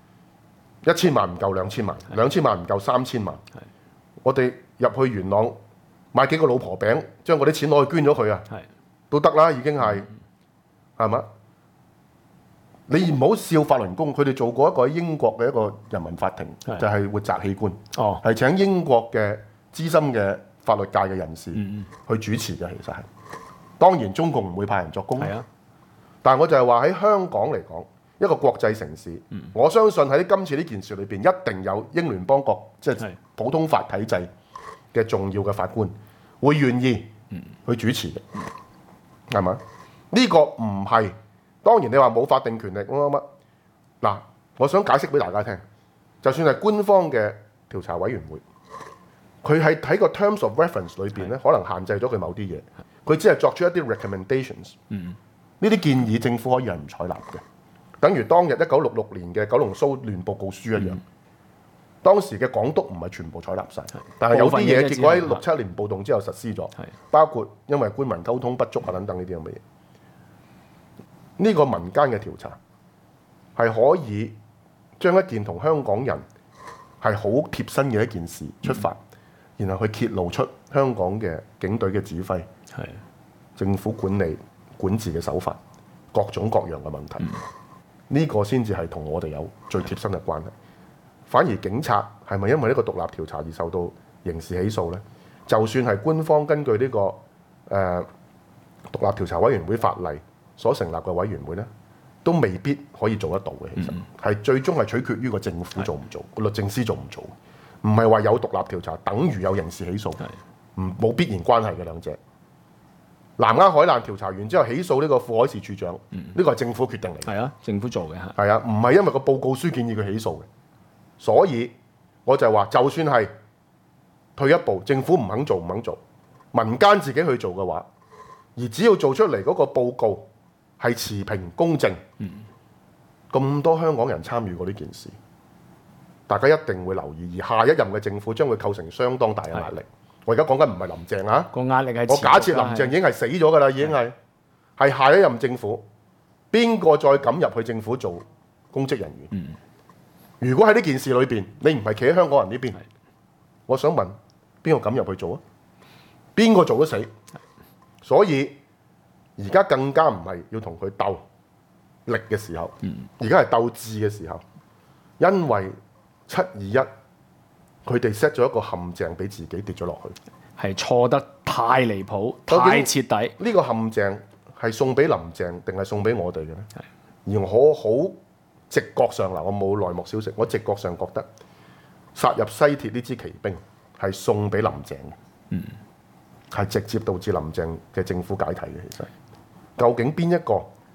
，1000萬唔夠2000萬，2000萬唔夠3000萬，我哋入去元朗買幾個老婆餅，將嗰啲錢攞去捐咗佢啊，都得啦，已經係嘛？你唔好笑法輪功，佢哋做過一個喺英國嘅一個人民法庭，就係活摘器官，係請英國嘅資深嘅法律界嘅人士去主持嘅。其實係當然中共唔會派人作供，但係我就係話喺香港嚟講，一個國際城市，我相信喺今次呢件事裏邊，一定有英聯邦即係普通法體制嘅重要嘅法官會願意去主持嘅，係咪？呢個唔係。當然你話冇法定權力乜嗱，我想解釋俾大家聽，就算係官方嘅調查委員會，佢係喺個 terms of reference 裏邊咧，可能限制咗佢某啲嘢，佢只係作出一啲 recommendations。呢啲建議政府可以係唔採納嘅，等於當日1966年嘅九龍蘇聯報告書一樣。當時嘅港督唔係全部採納晒，但係有啲嘢結果喺67年暴動之後實施咗，包括因為官民溝通不足啊等等呢啲咁嘅嘢。呢個民間嘅調查係可以將一件同香港人係好貼身嘅一件事出發，然後去揭露出香港嘅警隊嘅指揮、政府管理管治嘅手法、各種各樣嘅問題。呢個先至係同我哋有最貼身嘅關係。反而警察係咪因為呢個獨立調查而受到刑事起訴呢？就算係官方根據呢個獨立調查委員會法例所成立嘅委員會咧，都未必可以做得到嘅。其實係最終係取決於個政府做唔做，個律政司做唔做。唔係話有獨立調查等於有刑事起訴，冇必然關係嘅兩者。南丫海難調查完之後起訴呢個副海事處長，呢個係政府決定嚟嘅。 係啊，政府做嘅嚇。 係啊，唔係因為個報告書建議佢起訴嘅。所以我就係話，就算係退一步，政府唔肯做，民間自己去做嘅話，而只要做出嚟嗰個報告係持平公正，咁多香港人參與過呢件事，大家一定會留意。而下一任嘅政府將會構成相當大嘅壓力。我而家講緊唔係林鄭啊， 個壓力係我假設林鄭已經係死咗㗎啦，已經係下一任政府，邊個再敢入去政府做公職人員？如果喺呢件事裏邊，你唔係企喺香港人呢邊，我想問邊個敢入去做啊？邊個做得死？所以而家更加唔係要同佢鬥力嘅時候，而家係鬥智嘅時候。因為721，佢哋 set 咗一個陷阱俾自己跌咗落去， 係錯得太離譜、太徹底。 呢個陷阱係送俾林鄭定係送俾我哋嘅咧？而我好直覺上嗱，我冇內幕消息，我直覺上覺得殺入西鐵呢支旗兵係送俾林鄭嘅，係直接導致林鄭嘅政府解體嘅。其實究竟邊一個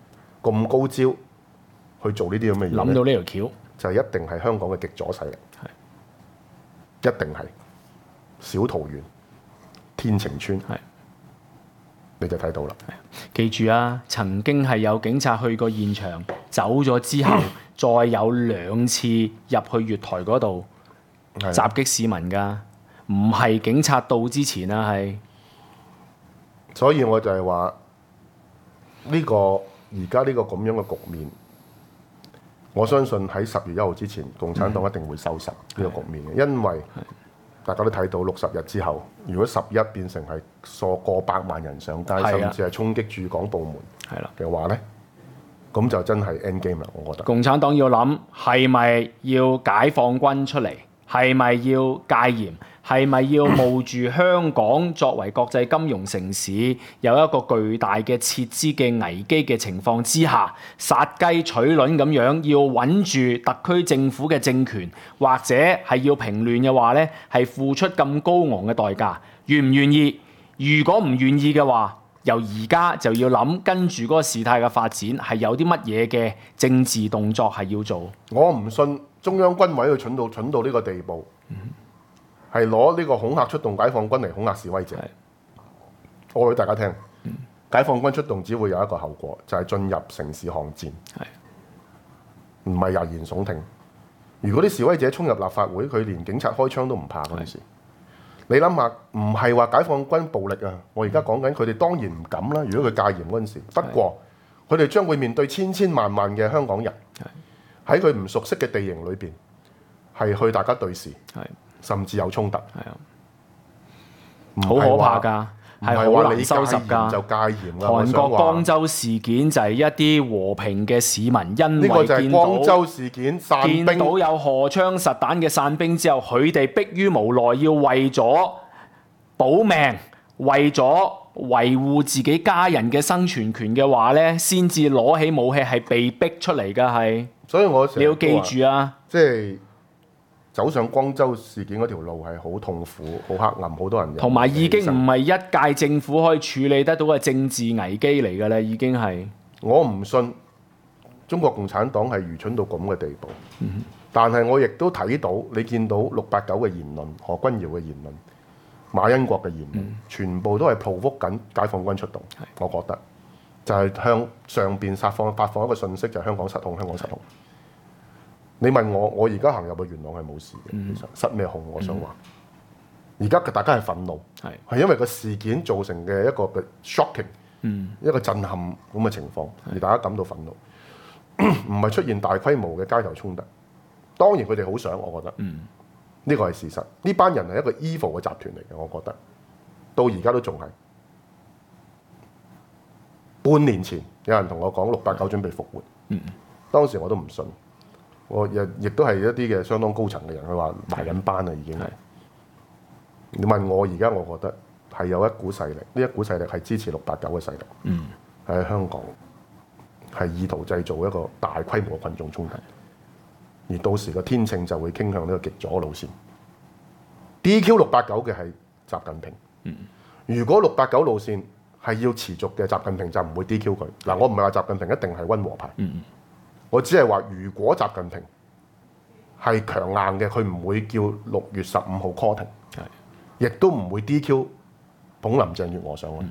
咁高招去做呢啲咁嘅嘢， 諗到呢條橋就一定係香港嘅極左勢力，一定係小桃園、天晴邨，你就睇到啦。 記住啊，曾經係有警察去過現場，走咗之後，再有2次入去月台嗰度襲擊市民㗎，唔係警察到之前啊，係。 所以我就係話呢個而家呢個咁樣嘅局面，我相信喺10月1號之前，共產黨一定會收拾呢個局面嘅，因為大家都睇到60日之後，如果11變成係過百萬人上街，甚至係衝擊駐港部門嘅話呢，咁就真係 end game 啦。我覺得共產黨要諗係咪要解放軍出嚟，係咪要戒嚴，係咪要冒住香港作為國際金融城市有一個巨大嘅撤資嘅危機嘅情況之下，殺雞取卵咁樣要穩住特區政府嘅政權，或者係要平亂嘅話呢，係付出咁高昂嘅代價，願唔願意？如果唔願意嘅話，由而家就要諗跟住嗰個事態嘅發展係有啲乜嘢嘅政治動作係要做。 我唔信中央軍委去蠢到呢個地步。係攞呢個恐嚇出動解放軍嚟恐嚇示威者。我話俾大家聽，解放軍出動只會有一個後果，就係進入城市巷戰，唔係危言聳聽。如果啲示威者衝入立法會，佢連警察開槍都唔怕嗰陣時，你諗下，唔係話解放軍暴力啊！我而家講緊佢哋當然唔敢啦。如果佢戒嚴嗰陣時，不過佢哋將會面對千萬萬嘅香港人，喺佢唔熟悉嘅地形裏邊，係去大家對視。甚至有衝突， 好可怕㗎，係好難收拾㗎。 就戒嚴啦。 韓國光州事件就係一啲和平嘅市民，因為見到光州事件散兵， 見到有荷槍實彈嘅散兵之後，佢哋迫於無奈要為咗保命，為咗維護自己家人嘅生存權嘅話呢，先至攞起武器，係被逼出嚟㗎，係。 所以你要記住啊， 即係。走上光州事件嗰條路係好痛苦、好黑暗，好多人。 同埋已經唔係一屆政府可以處理得到嘅政治危機嚟㗎啦，已經係。我唔信中國共產黨係愚蠢到咁嘅地步，但係我亦都睇到，你見到689嘅言論、何君堯嘅言論、馬恩國嘅言論，全部都係 provoke 緊解放軍出動。我覺得就係向上邊發放一個訊息，就係香港失控，香港失控。你問我而家行入去元朗係冇事嘅，其實失咩控？我想話，而家大家係憤怒，係因為個事件造成嘅一個嘅 shocking，一個震撼咁嘅情況，而大家感到憤怒，唔係出現大規模嘅街頭衝突。當然佢哋好想，我覺得呢個係事實。呢班人係一個 evil 嘅集團嚟嘅，我覺得到而家都仲係。半年前有人同我講689準備復活，當時我都唔信。我亦都係一啲嘅相當高層嘅人，佢話埋緊班啦已經係。你問我而家，我覺得係有一股勢力，呢一股勢力係支持689嘅勢力，喺香港係意圖製造一個大規模嘅群眾衝突，而到時個天秤就會傾向呢個極左路線。DQ 689嘅係習近平，如果689路線係要持續嘅，習近平就唔會 DQ 佢。嗱，我唔係話習近平一定係溫和派。我只係話，如果習近平係強硬嘅，佢唔會叫6月15號 call 停，亦都唔會 DQ 捧林鄭月娥上去。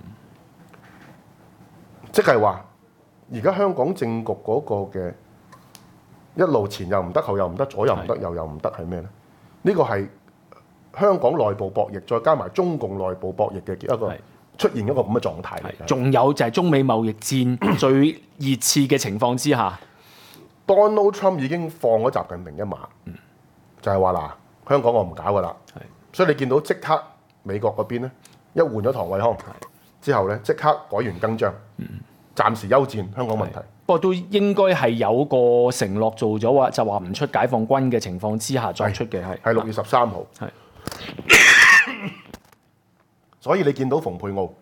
即係話，而家香港政局嗰個嘅一路前又唔得，後又唔得，左又唔得，右又唔得，係咩呢？呢個係香港內部博弈，再加埋中共內部博弈嘅一個出現一個咁嘅狀態嚟。 仲有就係中美貿易戰最熱刺嘅情況之下。 Donald Trump 已經放咗習近平一馬，就係話嗱，香港我唔搞㗎啦。所以你見到即刻美國嗰邊咧，一換咗唐惠康之後咧，即刻改弦更張，暫時休戰香港問題。 不過都應該係有個承諾做咗話，就話唔出解放軍嘅情況之下作出嘅， 係6月13號。所以你見到蓬佩奧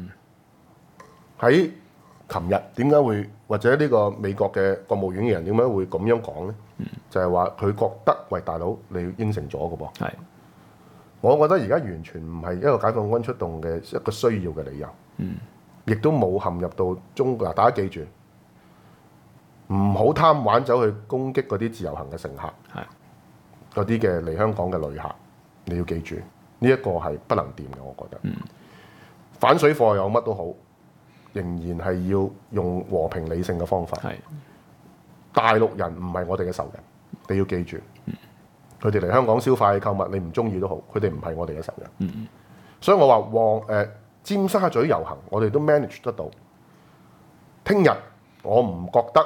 喺琴日點解會，或者呢個美國嘅國務院嘅人點解會咁樣講呢？就係話佢覺得，喂，大佬你要應承咗嘅噃。我覺得而家完全唔係一個解放軍出動嘅一個需要嘅理由，亦都冇陷入到中國。大家記住， 唔好貪玩走去攻擊嗰啲自由行嘅乘客，嗰啲嘅嚟香港嘅旅客，你要記住呢一個係不能掂嘅，我覺得。反水貨有乜都好，仍然係要用和平理性嘅方法。大陸人唔係我哋嘅仇人，你要記住。佢哋嚟香港消費購物，你唔中意都好，佢哋唔係我哋嘅仇人。所以我話尖沙咀遊行，我哋都 manage 得到。聽日我唔覺得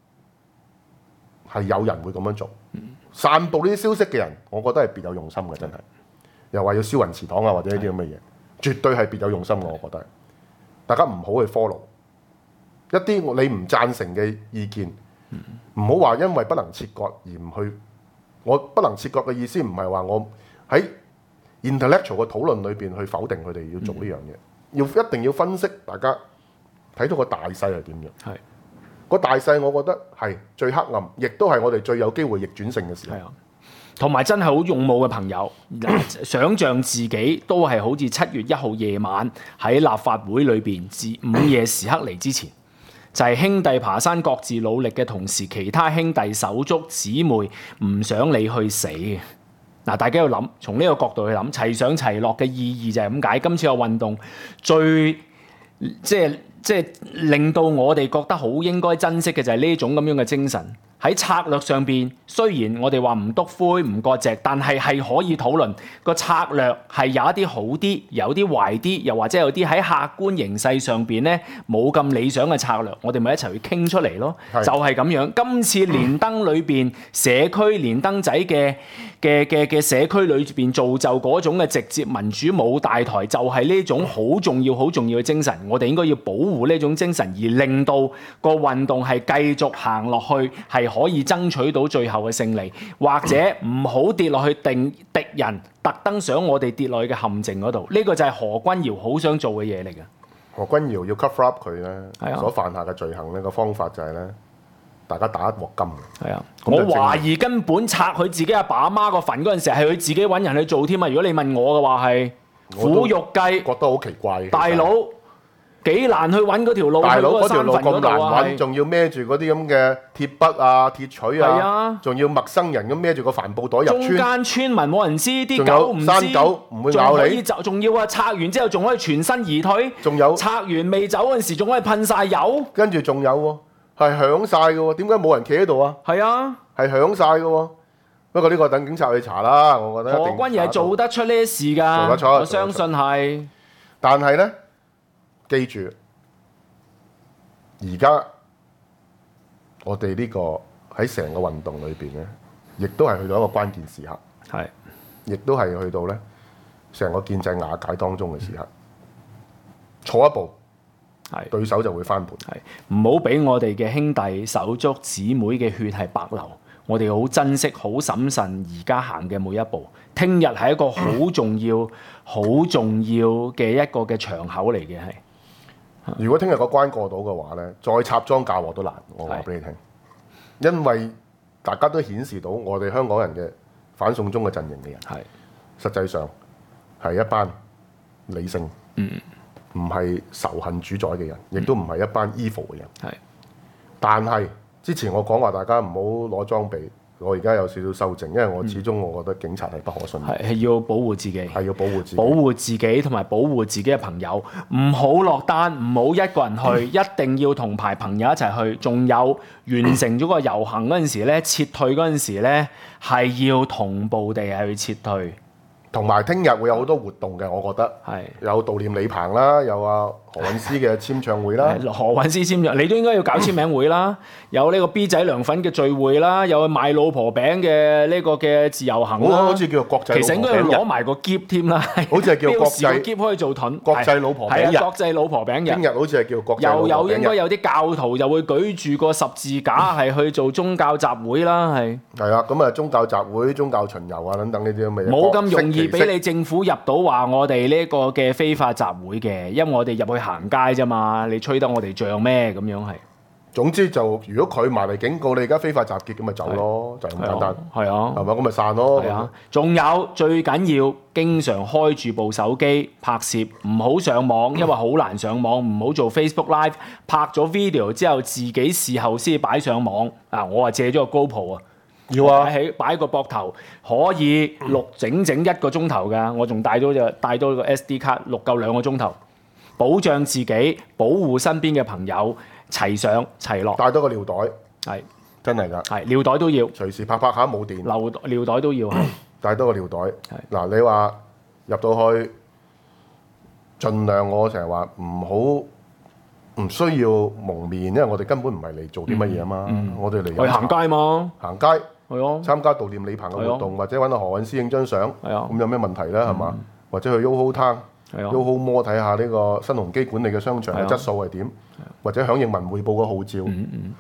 係有人會咁樣做。散佈呢啲消息嘅人，我覺得係別有用心嘅，真係。又話要燒雲祠堂啊，或者呢啲咁嘅嘢，絕對係別有用心嘅，我覺得。大家唔好去 follow 一啲你唔贊成嘅意見，唔好話因為不能切割而唔去。我不能切割嘅意思唔係話我喺 intellectual 嘅討論裏邊去否定佢哋要做呢樣嘢，一定要分析大家睇到個大勢係點樣。個大勢我覺得係最黑暗，亦都係我哋最有機會逆轉性嘅時候。 同埋真係好勇武嘅朋友，想像自己都係好似7月1號夜晚喺立法會裏邊至午夜時刻嚟之前，就係兄弟爬山各自努力嘅同時，其他兄弟手足姊妹唔想你去死嘅。嗱，大家要諗，從呢個角度去諗，齊上齊落嘅意義就係咁解。今次個運動最即係令到我哋覺得好應該珍惜嘅就係呢種咁樣嘅精神。喺策略上邊，雖然我哋話唔篤灰唔割席，但係可以討論個策略係有一啲好啲，有啲壞啲，又或者有啲喺客觀形勢上邊咧冇咁理想嘅策略，我哋咪一齊去傾出嚟咯。就係咁樣。今次連登裏邊社區連登仔嘅社區裏邊造就嗰種嘅直接民主冇大台，就係呢種好重要嘅精神。我哋應該要保護呢種精神，而令到個運動係繼續行落去，係可以爭取到最後嘅勝利，或者唔好跌落去敵人特登想我哋跌落去嘅陷阱嗰度。呢個就係何君堯好想做嘅嘢嚟嘅。 何君堯要 cover up 佢咧，所犯下嘅罪行呢個方法就係咧，大家打一鑊金。我懷疑根本拆佢自己阿爸阿媽個墳嗰陣時係佢自己揾人去做添啊！如果你問我嘅話係苦肉計，覺得好奇怪。大佬幾難去揾嗰條路，大佬嗰條路咁難揾，仲要孭住嗰啲咁嘅鐵筆啊、鐵錘啊，仲要陌生人咁孭住個帆布袋入村。中間村民冇人知，啲狗唔知，山狗唔會咬你。仲要拆完之後仲可以全身而退。仲有拆完未走嗰陣時仲可以噴晒油。跟住仲有喎，係響晒嘅喎，點解冇人企喺度啊？係響晒嘅喎。不過呢個等警察去查啦，我覺得。何君堯係做得出呢啲事㗎，做得出，我相信係。但係呢。記住，而家我哋呢個喺成個運動裏邊咧，亦都係去到一個關鍵時刻，亦都係去到咧成個建制瓦解當中嘅時刻。錯一步，對手就會翻盤。唔好俾我哋嘅兄弟手足姊妹嘅血係白流。我哋好珍惜、好審慎而家行嘅每一步。聽日係一個好重要、好重要嘅一個嘅場口嚟嘅，係。如果聽日個關過到嘅話咧，再插莊嫁禍都難。我話俾你聽，因為大家都顯示到我哋香港人嘅反送中嘅陣營嘅人，實際上係一班理性，唔係仇恨主宰嘅人，亦都唔係一班 evil 嘅人。但係之前我講話大家唔好攞裝備。我而家有少少修正，因為我始終我覺得警察係不可信。係要保護自己，係要保護自己，保護自己同埋保護自己嘅朋友，唔好落單，唔好一個人去，一定要同排朋友一齊去。仲有完成咗個遊行嗰陣時咧，撤退嗰陣時咧，係要同步地係去撤退。同埋聽日會有好多活動嘅，我覺得係有悼念李鵬啦，有何韻詩嘅簽唱會啦，何韻詩簽唱，你都應該要搞簽名會啦，有呢個 B 仔涼粉嘅聚會啦，有賣老婆餅嘅呢個嘅自由行啦，好似叫做國際，其實應該要攞埋個喼添啦，好似係叫國際喼可以做盾，國際老婆餅日，國際老婆餅日，聽日好似係叫國際老婆餅日，又有應該有啲教徒又會舉住個十字架係去做宗教集會啦，係啊，咁啊宗教集會、宗教巡遊啊等等呢啲咁嘅嘢，冇咁容易俾你政府入到話我哋呢個嘅非法集會嘅，因為我哋入去行街啫嘛，你吹得我哋脹咩咁樣係？ 總之就如果佢埋嚟警告你而家非法集結，咁咪走咯，就係咁簡單。 係啊， 係咪？咁咪散咯。 係啊，仲有最緊要，經常開住部手機拍攝，唔好上網，因為好難上網。唔好做 Facebook Live，拍咗 video 之後自己事後先擺上網。啊，我啊借咗個 GoPro啊， 要啊， 擺個膊頭可以錄整整1個鐘頭㗎。我仲帶多個 SD 卡錄夠2個鐘頭，保障自己，保護身邊嘅朋友。齊上齊落， 帶多個尿袋， 係真係㗎， 係尿袋都要， 隨時拍下冇電， 尿袋都要， 帶多個尿袋。嗱，你話入到去，盡量我成日話唔需要蒙面，因為我哋根本唔係嚟做啲乜嘢啊嘛，我哋嚟去行街嘛， 行街，參加悼念李鵬嘅活動，或者揾阿何韻詩影張相，咁有咩問題咧？係嘛？或者去 YOHO Town、YOHO Mall 睇下呢個新鴻基管理嘅商場嘅質素係點，或者響應文匯報嘅號召，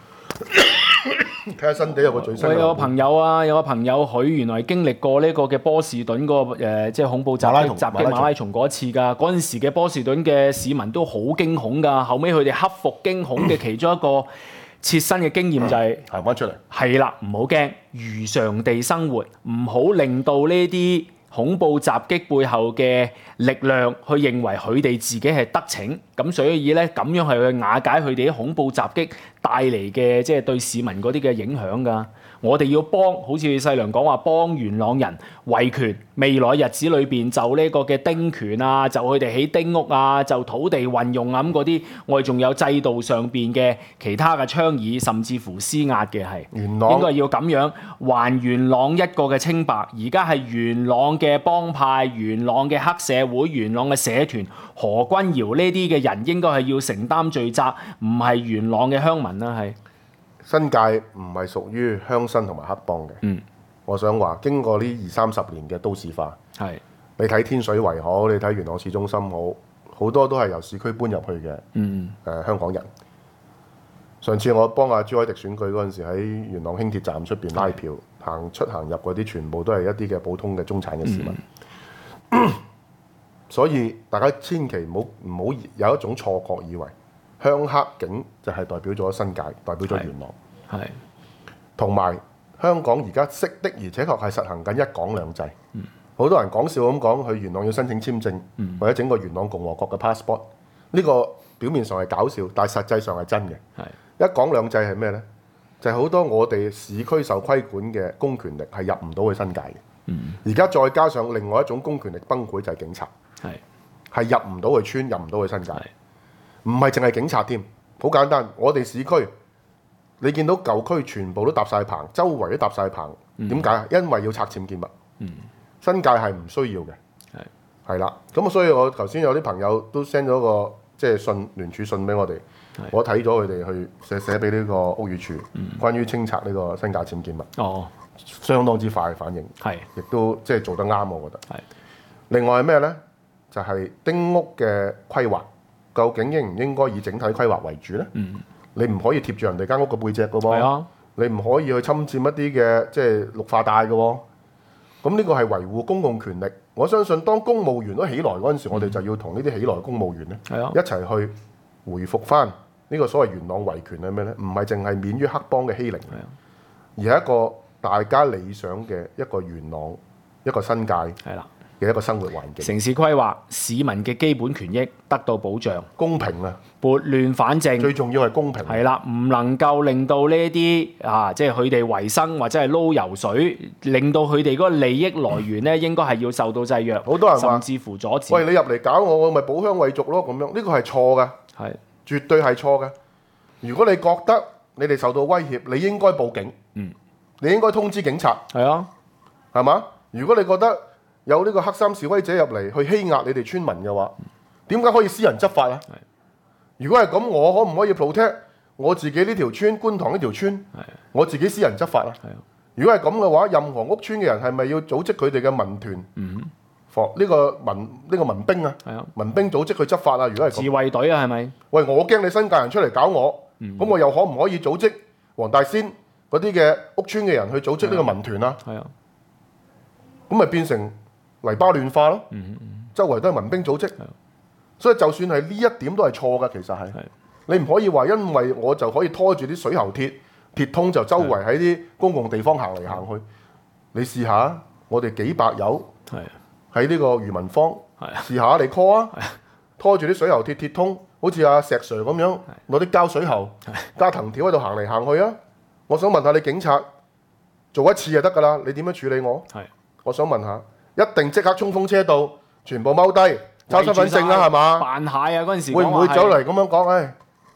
睇下新地有個最新。我有個朋友佢原來經歷過呢個嘅波士頓嗰個即係恐怖襲擊馬拉松嗰一次㗎。嗰陣時嘅波士頓嘅市民都好驚恐㗎。後尾佢哋克服驚恐嘅其中一個切身嘅經驗就係行翻出嚟。係啦，唔好驚，如常地生活，唔好令到呢啲恐怖襲擊背後嘅力量去認為佢哋自己係得逞，咁所以咧咁樣係去瓦解佢哋啲恐怖襲擊帶嚟嘅即係對市民嗰啲嘅影響㗎。我哋要幫，好似細良講話幫元朗人維權，未來日子裏邊就呢個嘅丁權啊，就佢哋起丁屋啊，就土地運用啊咁嗰啲，我哋仲有制度上邊嘅其他嘅倡議，甚至乎施壓嘅係元朗應該要咁樣還元朗一個嘅清白。而家係元朗嘅幫派、元朗嘅黑社會、元朗嘅社團、何君堯呢啲嘅人應該係要承擔罪責，唔係元朗嘅鄉民啦係。 新界唔係屬於鄉紳同埋黑幫嘅，我想話經過呢20-30年嘅都市化，你睇天水圍好，你睇元朗市中心好，好多都係由市區搬入去嘅，香港人。上次我幫阿朱凱廸選舉嗰陣時，喺元朗輕鐵站出邊拉票，行出行入嗰啲全部都係一啲嘅普通嘅中產嘅市民，所以大家千祈唔好有一種錯覺，以為鄉黑警就係代表咗新界，代表咗元朗，同埋香港而家的而且確係實行緊一港兩制。好多人講笑咁講，去元朗要申請簽證，或者整個元朗共和國嘅 passport。呢個表面上係搞笑，但係實際上係真嘅。一港兩制係咩呢？就係好多我哋市區受規管嘅公權力係入唔到去新界嘅。而家再加上另外一種公權力崩潰，就係警察，係入唔到去村，入唔到去新界。唔係淨係警察添，好簡單。我哋市區，你見到舊區全部都搭晒棚，周圍都搭晒棚，點解？因為要拆僭建物。新界係唔需要嘅，係啦。咁所以我頭先有啲朋友都 send 咗個即係信聯署信俾我哋，我睇咗佢哋去寫俾呢個屋宇署，關於清拆呢個新界僭建物。相當之快嘅反應，亦都即係做得啱，我覺得。另外係咩呢？就係丁屋嘅規劃。究竟應唔應該以整體規劃為主呢？你唔可以貼住人哋間屋嘅背脊嘅喎，你唔可以去侵佔一啲嘅即係綠化帶嘅喎。咁呢個係維護公共權力。我相信當公務員都起來嗰陣時，我哋就要同呢啲起來公務員咧一齊去回復翻呢個所謂元朗維權係咩呢？唔係淨係免於黑幫嘅欺凌，而係一個大家理想嘅一個元朗、一個新界嘅一個生活環境，城市規劃，市民嘅基本權益得到保障，公平啊，撥亂反正，最重要係公平。係啦，唔能夠令到呢啲即係佢哋維生或者係撈油水，令到佢哋嗰個利益來源咧，應該係要受到制約。好多人話，甚至乎阻止。喂，你入嚟搞我，我咪保鄉衛族咯，咁樣呢個係錯㗎，係絕對係錯㗎。如果你覺得你哋受到威脅，你應該報警，你應該通知警察，係啊，係嘛？如果你覺得有呢個黑衫示威者入嚟去欺壓你哋村民嘅話，點解可以私人執法啊？如果係咁，我可唔可以 protect 我自己呢條村觀塘呢條村？我自己私人執法啊？如果係咁嘅話，任何屋村嘅人係咪要組織佢哋嘅民團，呢個民兵啊？民兵組織去執法啊？如果係自衛隊啊，係咪？喂，我驚你新界人出嚟搞我，咁我又可唔可以組織黃大仙嗰啲嘅屋村嘅人去組織呢個民團啊？咁咪變成黎巴嫩化咯，周圍都係民兵組織，所以就算係呢一點都係錯嘅，其實係你唔可以話因為我就可以拖住啲水喉鐵通就周圍喺啲公共地方行嚟行去。你試下，我哋幾百友喺呢個漁民坊，試下你 call 啊，拖住啲水喉鐵通，好似阿石 Sir 咁樣攞啲膠水喉加藤條喺度行嚟行去啊！我想問下你警察做一次就得㗎啦，你點樣處理我？我想問下，一定即刻衝鋒車到，全部踎低抄身份證啦，係嘛？ 扮蟹啊！嗰陣時會唔會走嚟咁樣講？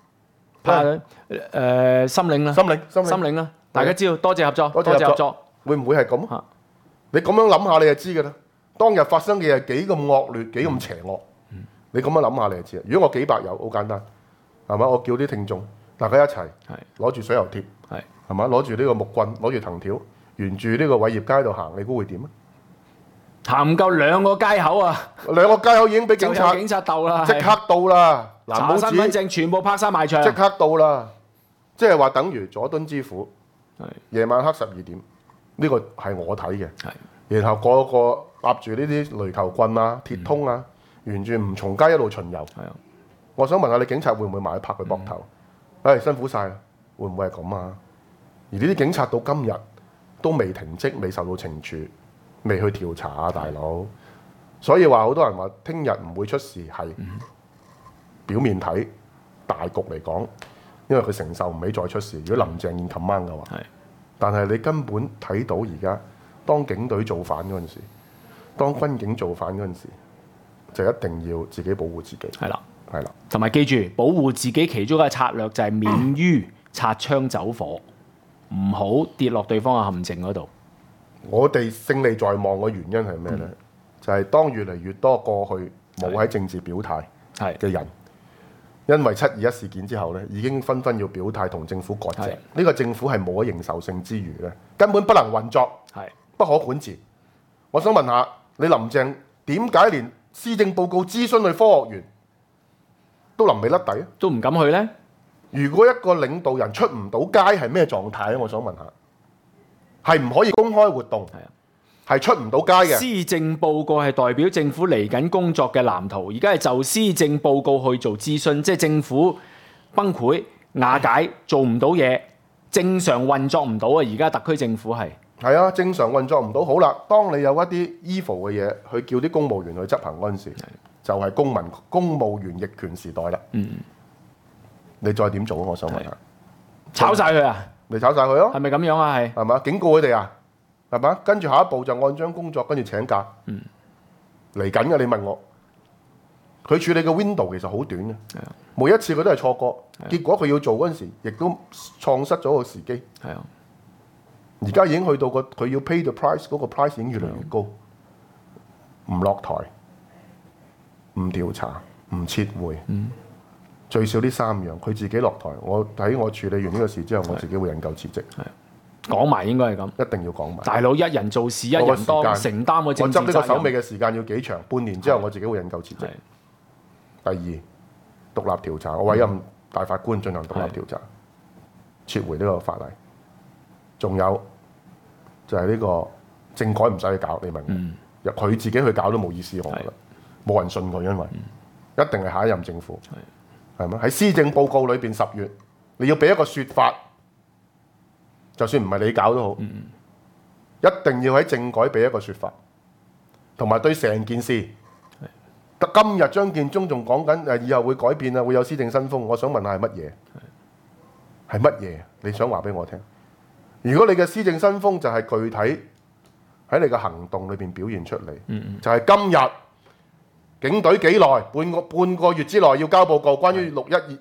心領啦，心領啦！大家知道，多謝合作，多謝合作。 會唔會係咁？你咁樣諗下你就知㗎啦。當日發生嘅係幾咁惡劣，幾咁邪惡。你咁樣諗下你就知啦。如果我幾百友，好簡單，係嘛？我叫啲聽眾大家一齊攞住水喉貼，係嘛？攞住呢個木棍，攞住藤條，沿住呢個偉業街度行，你估會點啊？ 行唔夠2個街口啊！2 個街口已經俾警察鬥啦， 即刻到啦！ 查身份證全部拍晒埋牆， 即刻到啦！即係話等於佐敦之虎，夜晚黑12點，呢個係我睇嘅。然後個攬住呢啲壘球棍啊、鐵通啊，沿住吳松街一路巡遊。我想問下你警察會唔會埋去拍佢膊頭？辛苦晒啦！會唔會係咁啊？而呢啲警察到今日都未停職，未受到懲處。未去調查啊，大佬，所以話好多人話聽日唔會出事，係表面睇大局嚟講，因為佢承受唔起再出事。如果林鄭現 command 嘅話，但係你根本睇到而家當警隊造反嗰陣時，當軍警造反嗰陣時，就一定要自己保護自己。係啦， 同埋記住保護自己其中一個策略就係免於擦槍走火，唔好跌落對方嘅陷阱嗰度。 我哋勝利在望嘅原因係咩呢？就係當越嚟越多過去冇喺政治表態嘅人，因為721事件之後呢，已經紛紛要表態同政府割席。呢個政府係冇咗認受性之餘呢，根本不能運作，不可管治。我想問下你林鄭點解連施政報告諮詢去科學園都臨尾甩底， 都唔敢去呢？ 如果一個領導人出唔到街係咩狀態咧？我想問下。係唔可以公開活動，係出唔到街嘅。 施政報告係代表政府嚟緊工作嘅藍圖，而家係就施政報告去做諮詢，即係政府崩潰瓦解，做唔到嘢，正常運作唔到啊！而家特區政府係啊，正常運作唔到。好啦，當你有一啲 evil 嘅嘢去叫啲公務員去執行嗰陣時，就係公務員逆權時代啦。你再點做啊？我想問下， 炒晒佢啊！ 你炒晒佢咯， 係咪咁樣啊？係嘛？警告佢哋啊，係嘛？跟住下一步就按章工作，跟住請假。嚟緊嘅，你問我，佢處理嘅 window 其實好短嘅，每一次佢都係錯過，結果佢要做嗰陣時，亦都錯失咗個時機。而家已經去到佢要 pay the price， 嗰個 price 已經越嚟越高，唔落台，唔調查，唔撤回。最少呢3樣，佢自己落台。我處理完呢個事之後，我自己會引咎辭職。 講埋應該係咁， 一定要講埋。 大佬一人做事一人當，承擔個政治責任。 我執呢個手尾嘅時間要幾長？半年之後我自己會引咎辭職。第二，獨立調查，我委任大法官進行獨立調查，撤回呢個法例。仲有就係呢個政改唔使去搞，你明？佢自己去搞都冇意思，我覺得冇人信佢，因為一定係下一任政府。係咪喺施政報告裏邊10月，你要俾一個説法，就算唔係你搞都好，一定要喺政改俾一個説法，同埋對成件事。今日張建宗仲講緊以後會改變啊，會有施政新風。我想問下係乜嘢？係乜嘢？你想話俾我聽？如果你嘅施政新風就係具體喺你嘅行動裏邊表現出嚟，就係今日。警隊幾耐？半個月之內要交報告，關於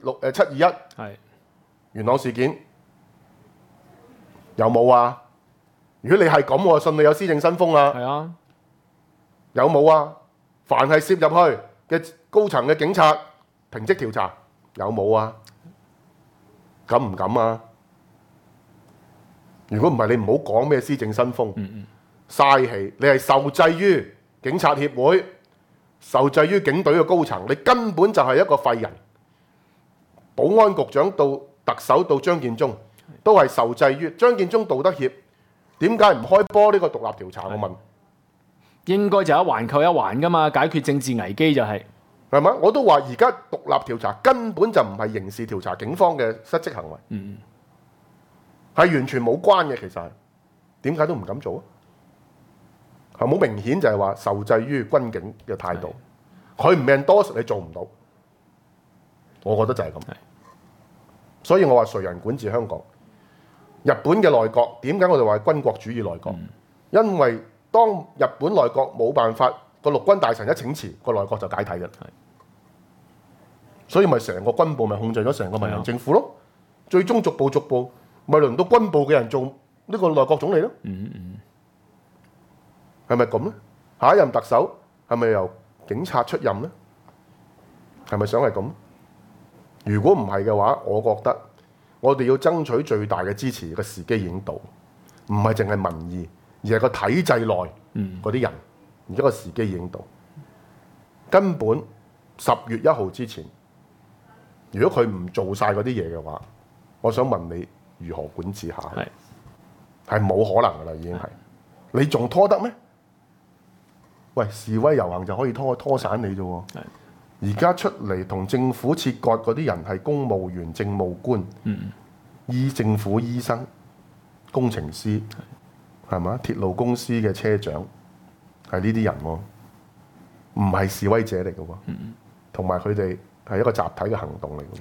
721元朗事件有冇啊？如果你係咁，我信你有施政新風啊。有冇啊？凡係涉入去嘅高層嘅警察停職調查，有冇啊？敢唔敢啊？如果唔係，你唔好講咩施政新風，嘥氣。你係受制於警察協會。受制於警隊嘅高層，你根本就係一個廢人。保安局長到特首到張建宗，都係受制於張建宗道德協。點解唔開波呢個獨立調查？我問， 應該就一環扣一環噶嘛，解決政治危機就係係嘛？我都話而家獨立調查根本就唔係刑事調查警方嘅失職行為，係完全冇關嘅。其實係點解都唔敢做啊？係好明顯就係話受制於軍警嘅態度，佢唔 endorse 你做唔到，我覺得就係咁。所以我話誰人管治香港？日本嘅內閣點解我哋話係軍國主義內閣？因為當日本內閣冇辦法，個陸軍大臣一請辭，個內閣就解體嘅。所以咪成個軍部咪控制咗成個民營政府咯。最終逐步咪輪到軍部嘅人做呢個內閣總理咯。係咪咁咧？下一任特首係咪由警察出任咧？係咪想係咁？如果唔係嘅話，我覺得我哋要爭取最大嘅支持嘅時機已經到，唔係淨係民意，而係個體制內嗰啲人。而家個時機已經到，根本10月1號之前，如果佢唔做晒嗰啲嘢嘅話，我想問你如何管治下去？係冇可能噶啦，已經係。你仲拖得咩？喂，示威遊行就可以拖散你啫喎。而家出嚟同政府切割嗰啲人係公務員、政務官、政府醫生、工程師，係嘛？鐵路公司嘅車長。係呢啲人喎，唔係示威者嚟嘅喎，同埋佢哋係一個集體嘅行動嚟嘅，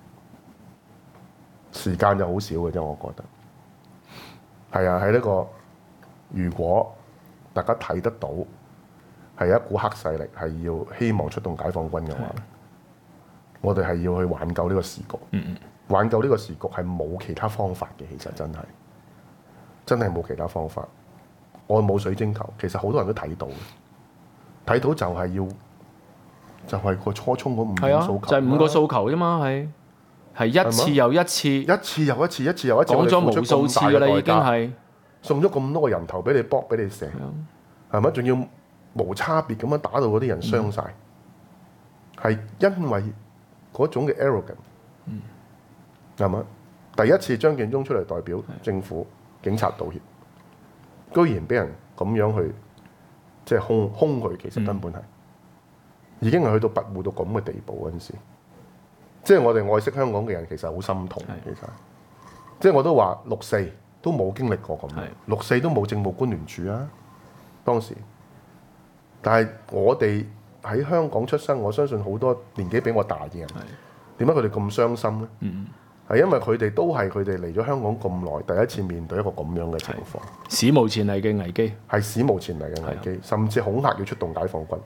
時間就好少嘅啫，我覺得。係啊，喺呢個如果大家睇得到係一股黑勢力係要希望出動解放軍嘅話，我哋係要去挽救呢個時局。挽救呢個時局係冇其他方法嘅，其實真係冇其他方法。我冇水晶球，其實好多人都睇到嘅，睇到就係個初衷嗰5個訴求， 就係5個訴求啫嘛，係一次又一次， 一次又一次，一次又一次， 講咗無數次㗎啦，已經係送咗咁多個人頭俾你搏，俾你射，係咪？仲要無差別咁樣打到嗰啲人傷晒，係因為嗰種嘅 arrogant，係咪？第一次張建宗出嚟代表政府、警察道歉。居然俾人咁樣去，即係兇佢，其實根本係已經係去到跋扈到咁嘅地步嗰陣時，即係我哋愛惜香港嘅人其實好心痛。其實，即係我都話6·4都冇經歷過咁，6·4都冇政務官聯署啊，當時。但係我哋喺香港出生，我相信好多年紀比我大嘅人，點解佢哋咁傷心咧？係因為佢哋都係佢哋嚟咗香港咁耐，第一次面對一個咁樣嘅情況， 史無前例嘅危機， 係史無前例嘅危機，甚至恐嚇要出動解放軍。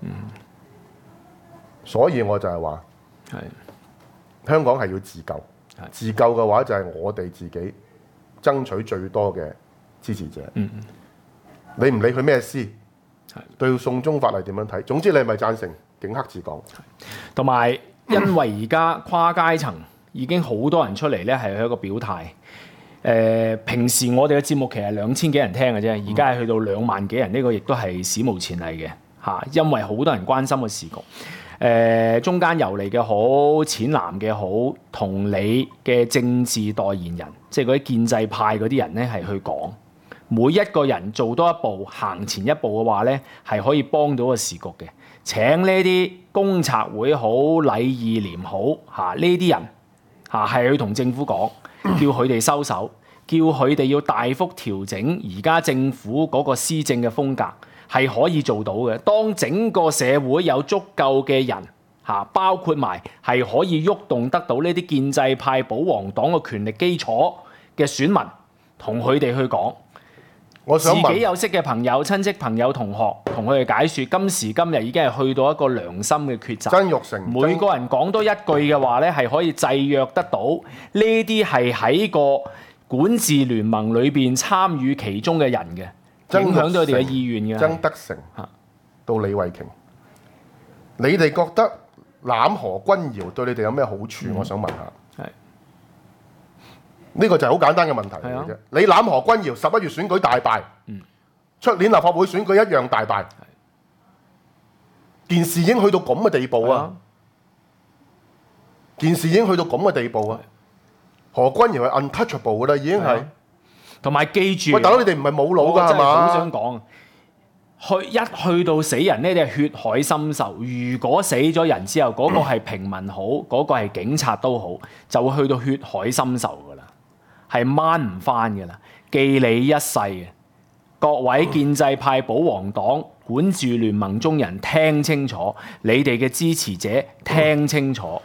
所以我就係話，香港係要自救，自救嘅話就係我哋自己爭取最多嘅支持者。你唔理佢咩師，對送中法例點樣睇，總之你係咪贊成警黑治港？同埋因為而家跨階層。已經好多人出嚟咧，係一個表態。平時我哋嘅節目其實2000幾人聽嘅啫，而家係去到2萬幾人，呢個亦都係史無前例嘅嚇。因為好多人關心個時局，中間游離嘅好，淺藍嘅好，同你嘅政治代言人，即係嗰啲建制派嗰啲人咧，係去講。每一個人做多一步，行前一步嘅話咧，係可以幫到個時局嘅。請呢啲公察會好、禮義廉好嚇呢啲人。係去同政府講，叫佢哋收手，叫佢哋要大幅調整而家政府嗰個施政嘅風格，係可以做到嘅。當整個社會有足夠嘅人包括埋係可以喐動得到呢啲建制派、保皇黨嘅權力基礎嘅選民，同佢哋去講。我想自己有識嘅朋友、親戚朋友、同學，同佢哋解説，今時今日已經係去到一個良心嘅抉擇。 曾鈺成， 每個人講多一句嘅話咧，係可以制約得到呢啲係喺個管治聯盟裏邊參與其中嘅人嘅，影響到佢哋嘅意願嘅。 曾德成到李慧瓊，你哋覺得攬何君堯對你哋有咩好處？我想問下。呢個就係好簡單嘅問題嚟嘅啫。你攬何君堯11月選舉大敗，出年立法會選舉一樣大敗，件事已經去到咁嘅地步啊！件事已經去到咁嘅地步啊！何君堯係 untouchable 噶啦，已經係。 同埋記住， 喂，大佬你哋唔係冇腦㗎係嘛？ 好想講， 去到死人呢，你係血海深仇。如果死咗人之後，嗰個係平民好，嗰個係警察都好，就會去到血海深仇噶啦，係掹唔翻噶啦，記你一世嘅。各位建制派、保皇黨、管治聯盟中人，聽清楚，你哋嘅支持者聽清楚，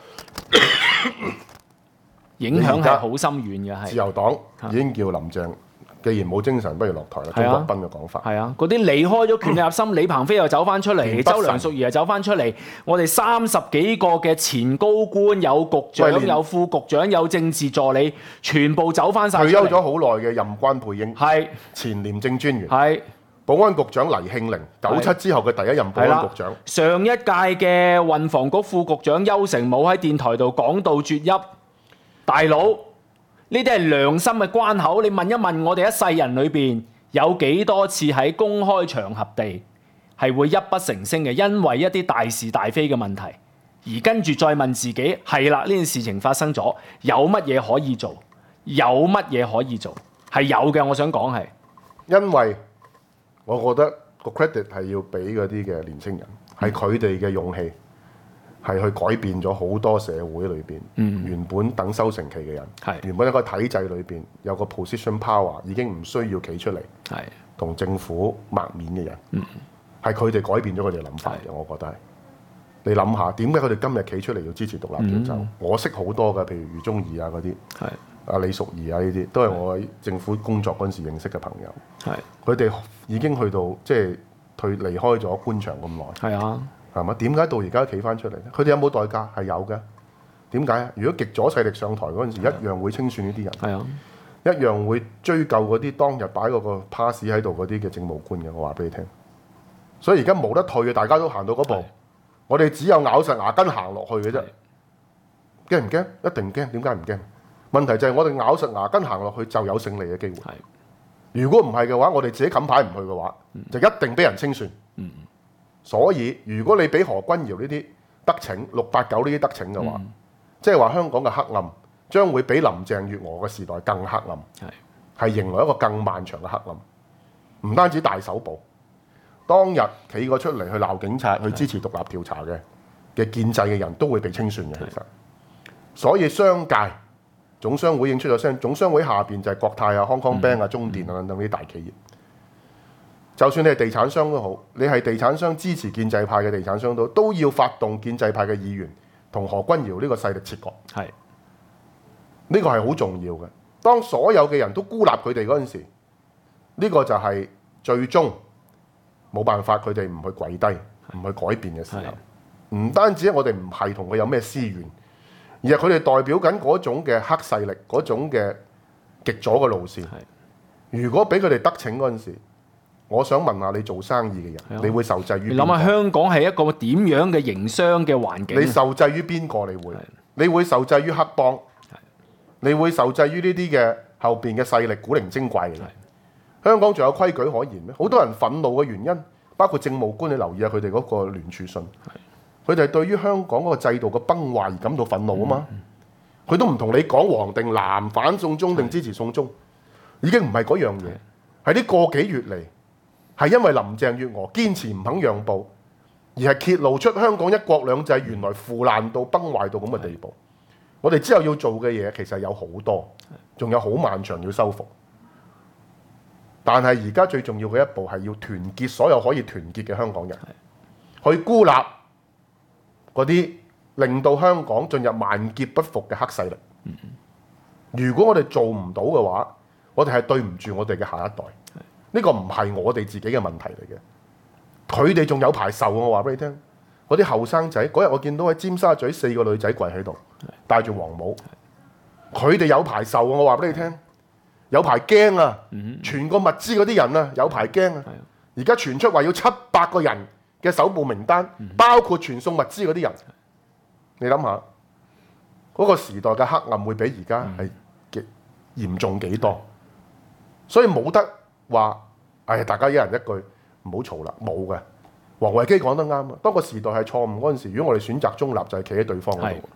影響係好深遠嘅。係自由黨已經叫林鄭，既然冇精神，不如落台啦。鍾國斌嘅講法係啊，嗰啲離開咗權力核心，李鵬飛又走翻出嚟，周梁淑怡又走翻出嚟，我哋30幾個嘅前高官，有局長、有副局長、有政治助理，全部走翻晒。退休咗好耐嘅任關佩英， 係前廉政專員， 係保安局長黎慶寧，97之後嘅第一任保安局長。 上一屆嘅運房局副局長邱成武喺電台度講到絕泣，大佬。呢啲係良心嘅關口，你問一問我哋一世人裏邊有幾多次喺公開場合地係會泣不成聲嘅，因為一啲大是大非嘅問題，而跟住再問自己係啦，呢件事情發生咗，有乜嘢可以做？有乜嘢可以做？係有嘅，我想講係， 因為我覺得個 credit 係要俾嗰啲嘅年青人，係佢哋嘅勇氣。係去改變咗好多社會裏邊，原本等收成期嘅人，原本一個體制裏邊有個 position power 已經唔需要企出嚟，同政府抹面嘅人，係佢哋改變咗佢哋諗法嘅。我覺得係，你諗下點解佢哋今日企出嚟要支持獨立調走？我識好多嘅，譬如余宗義啊嗰啲，阿李淑儀啊呢啲，都係我喺政府工作嗰陣時認識嘅朋友。佢哋已經去到即係離開咗官場咁耐。係啊。係嘛？點解到而家企翻出嚟咧？佢哋有冇代價？係有嘅。點解啊？如果極左勢力上台嗰陣時，一樣會清算呢啲人。係啊，一樣會追究嗰啲當日擺嗰個 pass 喺度嗰啲嘅政務官嘅。我話俾你聽。所以而家冇得退嘅，大家都行到嗰步。我哋只有咬實牙根行落去嘅啫。驚唔驚？一定驚。點解唔驚？問題就係我哋咬實牙根行落去就有勝利嘅機會。如果唔係嘅話，我哋自己冚牌唔去嘅話，就一定俾人清算。所以，如果你俾何君堯呢啲得逞689呢啲得逞嘅話，即係話香港嘅黑暗將會比林鄭月娥嘅時代更黑暗，係迎來一個更漫長嘅黑暗。唔單止大搜捕，當日企過出嚟去鬧警察、去支持獨立調查嘅建制嘅人都會被清算嘅。其實，所以商界總商會已經出咗聲，總商會下邊就係國泰啊、Hong Kong Bank 啊、中電啊等等呢啲大企業。就算你係地產商都好，你係地產商支持建制派嘅地產商都要發動建制派嘅議員同何君堯呢個勢力切割。呢個係好重要嘅。當所有嘅人都孤立佢哋嗰陣時，呢個就係最終冇辦法，佢哋唔去跪低、唔去改變嘅時候。唔單止我哋唔係同佢有咩私怨，而係佢哋代表緊嗰種嘅黑勢力、嗰種嘅極左嘅路線。如果俾佢哋得逞嗰陣時，我想問下你做生意嘅人，你會受制於邊個？你諗下香港係一個點樣嘅營商嘅環境？你受制於邊個？你會受制於黑幫，你會受制於呢啲嘅後邊嘅勢力古靈精怪嘅人。香港仲有規矩可言咩？好多人憤怒嘅原因，包括政務官，你留意下佢哋嗰個聯署信，佢哋係對於香港嗰個制度嘅崩壞而感到憤怒啊嘛。佢都唔同你講黃定藍、反送中定支持送中，已經唔係嗰樣嘢，係呢個幾月嚟。係因為林鄭月娥堅持唔肯讓步，而係揭露出香港一國兩制原來腐爛到崩壞到咁嘅地步。我哋之後要做嘅嘢其實有好多，仲有好漫長要修復。但係而家最重要嘅一步係要團結所有可以團結嘅香港人，去孤立嗰啲令到香港進入萬劫不復嘅黑勢力。如果我哋做唔到嘅話，我哋係對唔住我哋嘅下一代。呢個唔係我哋自己嘅問題嚟嘅，佢哋仲有排受。我話俾你聽，嗰啲後生仔嗰日我見到喺尖沙咀4個女仔跪喺度，戴住黃帽，佢哋有排受。我話俾你聽，有排驚啊！傳個物資嗰啲人啊，有排驚啊！而家傳出話要700個人嘅首部名單，包括傳送物資嗰啲人。你諗下，嗰個時代嘅黑暗會比而家係嚴重幾多？所以冇得話，大家一人一句唔好嘈啦，冇嘅。黃維基講得啱啊！當個時代係錯誤嗰陣時，如果我哋選擇中立，就係企喺對方嗰度。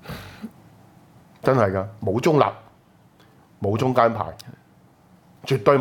真係㗎，冇中立，冇中間派，絕對冇。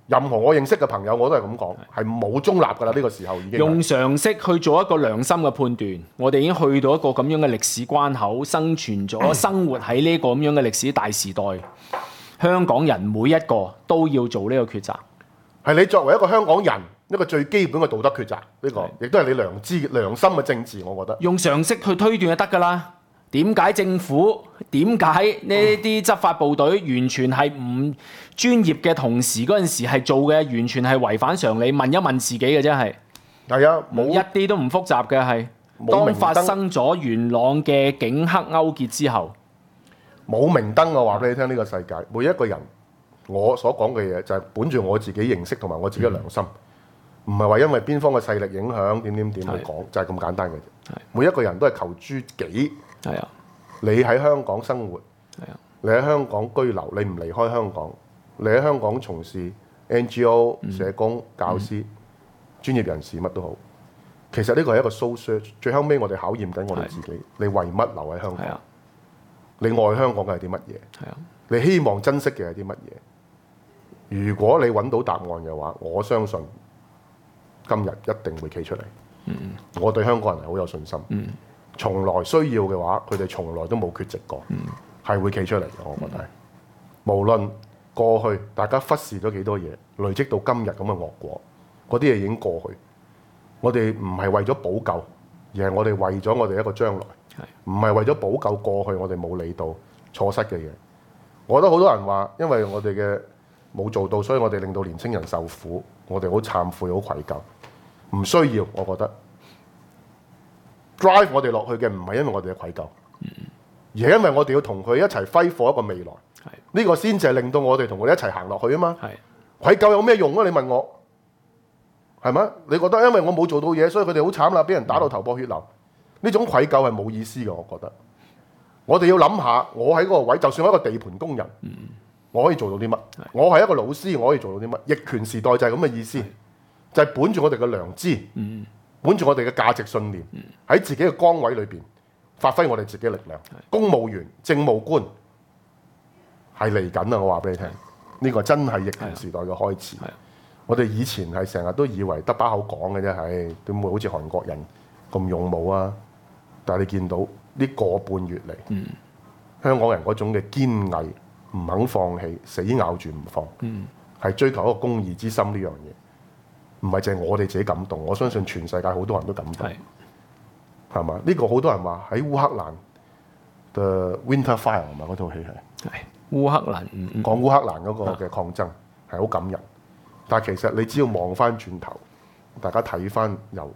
任何我認識嘅朋友我都係咁講，係冇中立㗎啦。呢個時候已經用常識去做一個良心嘅判斷，我哋已經去到一個咁樣嘅歷史關口，生存咗、生活喺呢個咁樣嘅歷史大時代。香港人每一個都要做呢個抉擇， 係你作為一個香港人一個最基本嘅道德抉擇，呢個亦都係你良心嘅政治，我覺得用常識去推斷就得㗎啦。點解政府、點解呢啲執法部隊完全係唔專業嘅同時嗰陣時係做嘅，完全係違反常理？問一問自己嘅真係。 係啊，冇一啲都唔複雜嘅係。當發生咗元朗嘅警黑勾結之後， 冇明燈，我話俾你聽，呢個世界每一個人，我所講嘅嘢就係本住我自己認識同埋我自己嘅良心，唔係話因為邊方嘅勢力影響點去講，就係咁簡單嘅啫。每一個人都係求諸己。 係啊， 你喺香港生活， 係啊， 你喺香港居留，你唔離開香港，你喺香港從事 NGO、社工、教師、專業人士乜都好，其實呢個係一個 soul search， 最後尾我哋考驗緊我哋自己，你為乜留喺香港？你愛香港嘅係啲乜嘢？你希望珍惜嘅係啲乜嘢？如果你揾到答案嘅話，我相信今日一定會企出嚟。我對香港人係好有信心。從來需要嘅話，佢哋從來都冇缺席過，係會企出嚟嘅。我覺得係，無論過去大家忽視咗幾多嘢，累積到今日咁嘅惡果，嗰啲嘢已經過去。我哋唔係為咗補救，而係我哋為咗我哋一個將來，唔係為咗補救過去我哋冇理到錯失嘅嘢。我覺得好多人話，因為我哋嘅冇做到，所以我哋令到年青人受苦，我哋好懺悔、好愧疚。唔需要，我覺得。drive 我哋落去嘅唔係因為我哋嘅愧疚，而係因為我哋要同佢一齊揮霍一個未來。呢個先至係令到我哋同佢哋一齊行落去啊嘛。愧疚有咩用啊？你問我係咪？你覺得因為我冇做到嘢，所以佢哋好慘啦，俾人打到頭破血流。呢種愧疚係冇意思嘅，我覺得。我哋要諗下，我喺嗰個位，就算我係一個地盤工人，我可以做到啲乜？我係一個老師，我可以做到啲乜？逆權時代就係咁嘅意思，就係本住我哋嘅良知。本住我哋嘅價值信念，喺自己嘅崗位裏邊發揮我哋自己嘅力量。公務員、政務官係嚟緊啊！我話俾你聽，呢個真係逆權時代嘅開始。我哋以前係成日都以為得把口講嘅啫，係點會好似韓國人咁勇武啊？但係你見到呢個半月嚟，香港人嗰種嘅堅毅、唔肯放棄、死咬住唔放，係追求一個公義之心呢樣嘢。唔係淨係我哋自己感動，我相信全世界好多人都感動，係嘛？呢個好多人話喺烏克蘭嘅 Winter Fire 係嘛？嗰套戲係烏克蘭講烏克蘭嗰個嘅抗爭係好感人，但係其實你只要望翻轉頭，大家睇翻由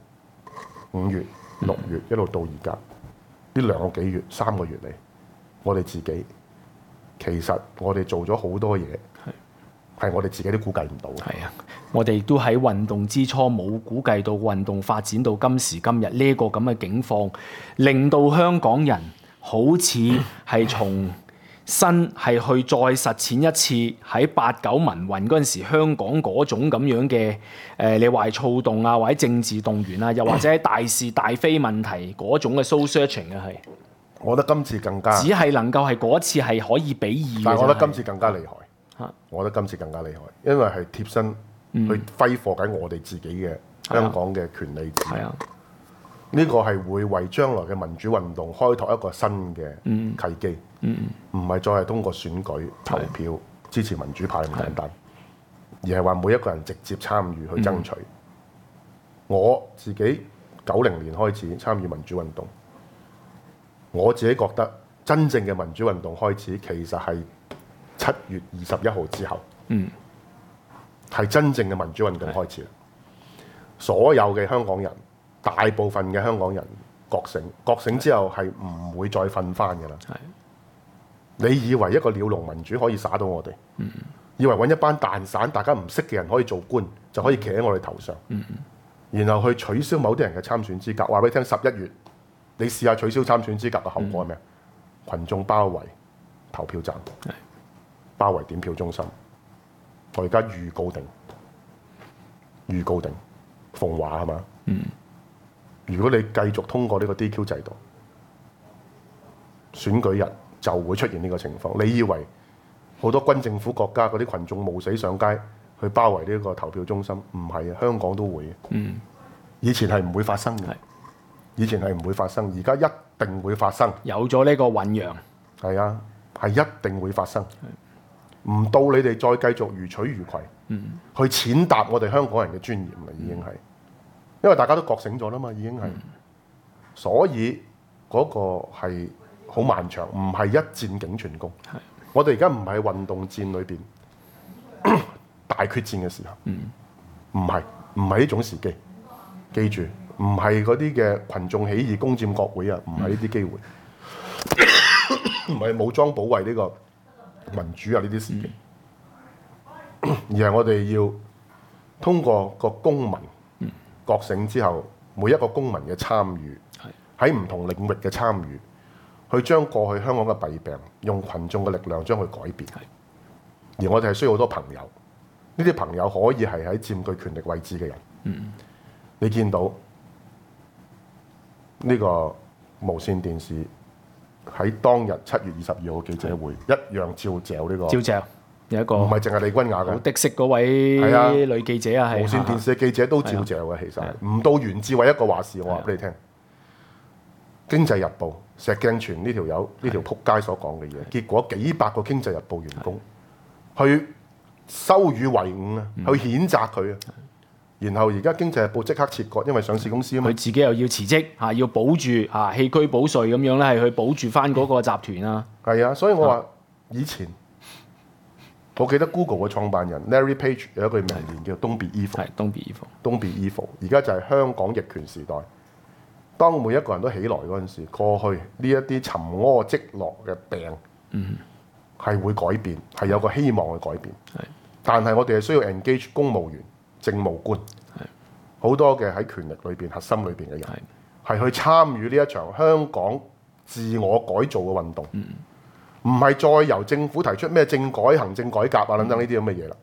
5月、6月一路到而家呢2個幾月、3個月嚟，我哋自己其實我哋做咗好多嘢。係我哋自己都估計唔到。 係啊，我哋都喺運動之初冇估計到運動發展到今時今日呢個咁嘅境況，令到香港人好似係從新係去再實踐一次喺8、9民運嗰陣時香港嗰種咁樣嘅你話係躁動啊，或者政治動員啊，又或者大是大非問題嗰種嘅 soul searching 嘅係。 我覺得今次更加只係能夠係嗰次係可以比擬嘅。 但係我覺得今次更加厲害。我覺得今次更加厲害，因為係貼身去揮霍緊我哋自己嘅香港嘅權利。呢個係會為將來嘅民主運動開拓一個新嘅契機。唔係再係通過選舉投票支持民主派咁簡單，而係話每一個人直接參與去爭取。我自己90年開始參與民主運動，我自己覺得真正嘅民主運動開始其實係7月21號之後，係真正嘅民主運動開始。所有嘅香港人，大部分嘅香港人覺醒之後係唔會再瞓翻㗎啦。你以為一個鳥籠民主可以耍到我哋？以為揾一班蛋散大家唔識嘅人可以做官，就可以企喺我哋頭上，然後去取消某啲人嘅參選資格？話俾你聽，11月你試下取消參選資格嘅後果係咩？群眾包圍投票站。包圍點票中心，我而家預告定鳳華係嘛？如果你繼續通過呢個 DQ 制度，選舉日就會出現呢個情況。你以為好多軍政府國家嗰啲群眾冒死上街去包圍呢個投票中心，唔係啊，香港都會嘅。以前係唔會發生嘅，以前係唔會發生，而家一定會發生。 有咗呢個醖釀，係啊，係一定會發生。唔到你哋再繼續如取如攜，去踐踏我哋香港人嘅尊嚴啦，已經係，因為大家都覺醒咗啦嘛，已經係，所以嗰個係好漫長，唔係一戰竟全功。我哋而家唔係運動戰裏邊大決戰嘅時候，唔係呢種時機。記住，唔係嗰啲嘅群眾起義攻佔國會啊，唔係呢啲機會，唔係武裝保衛呢個民主啊呢啲事情，而係我哋要通過個公民覺醒之後，每一個公民嘅參與，喺唔同領域嘅參與，去將過去香港嘅弊病用群眾嘅力量將佢改變。而我哋係需要好多朋友，呢啲朋友可以係喺佔據權力位置嘅人。你見到呢個無線電視喺當日7月22號記者會一樣照嚼呢個，照嚼有一個唔係淨係李君雅嘅，好的色嗰位女記者啊，係無線電視嘅記者都照嚼嘅，其實唔到袁志偉一個話事，我話俾你聽。經濟日報石鏡泉呢條友呢條撲街所講嘅嘢，結果幾百個經濟日報員工去羞與為伍啊，去譴責佢啊。然後而家經濟日報即刻切割，因為上市公司啊嘛，佢自己又要辭職嚇，要保住嚇棄車保稅咁樣咧，係去保住翻嗰個集團啊。係啊，所以我話以前我記得 Google 嘅創辦人 Larry Page 有一句名言叫 Don't be evil， Don't be evil，Don't be evil。而家就係香港逆權時代，當每一個人都起來嗰陣時，過去呢一啲沉疴積落嘅病，係會改變，係有個希望去改變。但係我哋係需要 engage 公務員、政務官，好多嘅喺權力裏邊、核心裏邊嘅人，係去參與呢一場香港自我改造嘅運動，唔係再由政府提出咩政改、行政改革啊等等呢啲咁嘅嘢啦。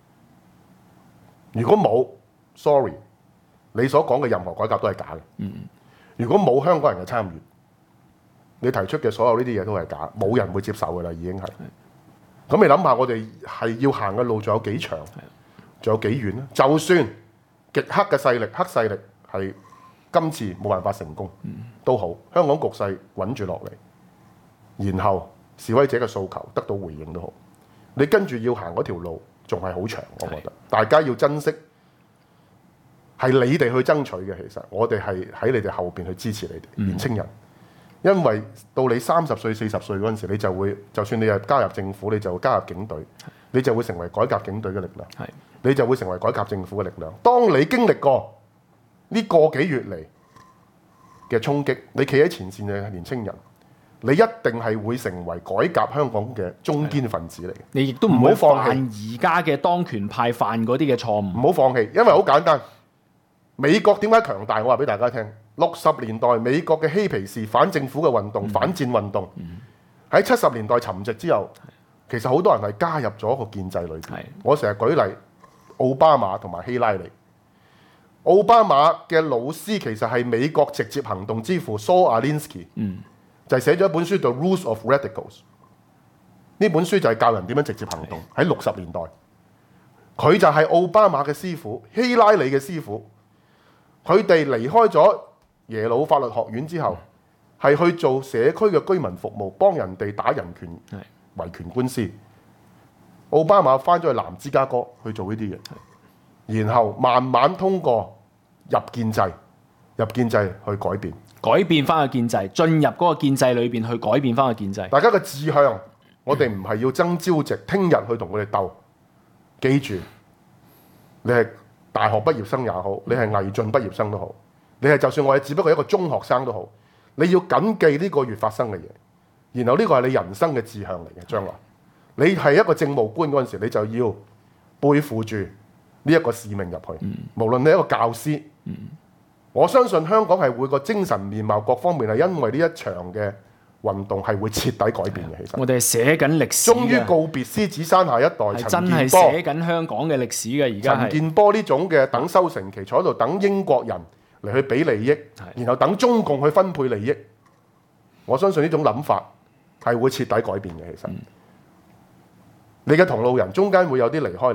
如果冇 ，sorry， 你所講嘅任何改革都係假嘅。如果冇香港人嘅參與，你提出嘅所有呢啲嘢都係假，冇人會接受㗎啦，已經係。咁你諗下，我哋係要行嘅路仲有幾長？仲有幾遠咧？就算極黑嘅勢力、黑勢力係今次冇辦法成功，都好，香港局勢穩住落嚟，然後示威者嘅訴求得到回應都好，你跟住要行嗰條路仲係好長，我覺得大家要珍惜，係你哋去爭取嘅。其實我哋係喺你哋後邊去支持你哋年青人，因為到你30歲、40歲嗰陣時，你就會，就算你係加入政府，你就會加入警隊，你就會成為改革警隊嘅力量。你就會成為改革政府嘅力量。當你經歷過呢個幾月嚟嘅衝擊，你企喺前線嘅年青人，你一定係會成為改革香港嘅中堅分子嚟嘅。你亦都唔好放棄而家嘅當權派犯嗰啲嘅錯誤。唔好放棄，因為好簡單。美國點解強大？我話俾大家聽，60年代美國嘅嬉皮士反政府嘅運動、反戰運動，喺70年代沉寂之後，其實好多人係加入咗個建制裏邊。我成日舉例。奧巴馬同埋希拉里，奧巴馬嘅老師其實係美國直接行動之父蘇亞林斯基，就係寫咗一本書叫《Rules of Radicals》。呢本書就係教人點樣直接行動。喺60年代，佢就係奧巴馬嘅師傅，希拉里嘅師傅。佢哋離開咗耶魯法律學院之後，係去做社區嘅居民服務，幫人哋打人權維權官司。奧巴馬翻咗去南芝加哥去做呢啲嘢，然後慢慢通過入建制去改變翻個建制，進入嗰個建制裏邊去改變翻個建制。大家嘅志向，我哋唔係要爭朝夕，聽日去同佢哋鬥。記住，你係大學畢業生也好，你係毅進畢業生都好，你係就算我係只不過一個中學生都好，你要謹記呢個月發生嘅嘢，然後呢個係你人生嘅志向嚟嘅，將來。你係一個政務官嗰陣時，你就要背負住呢一個使命入去。無論你係一個教師，我相信香港係會個精神面貌各方面係因為呢一場嘅運動係會徹底改變嘅。其實我哋係寫緊歷史，終於告別獅子山下一代，係真係寫緊香港嘅歷史嘅。而家陳健波呢種嘅等收成期，坐喺度等英國人嚟去俾利益，然後等中共去分配利益。我相信呢種諗法係會徹底改變嘅。其實。你嘅同路人中間會有啲離開你，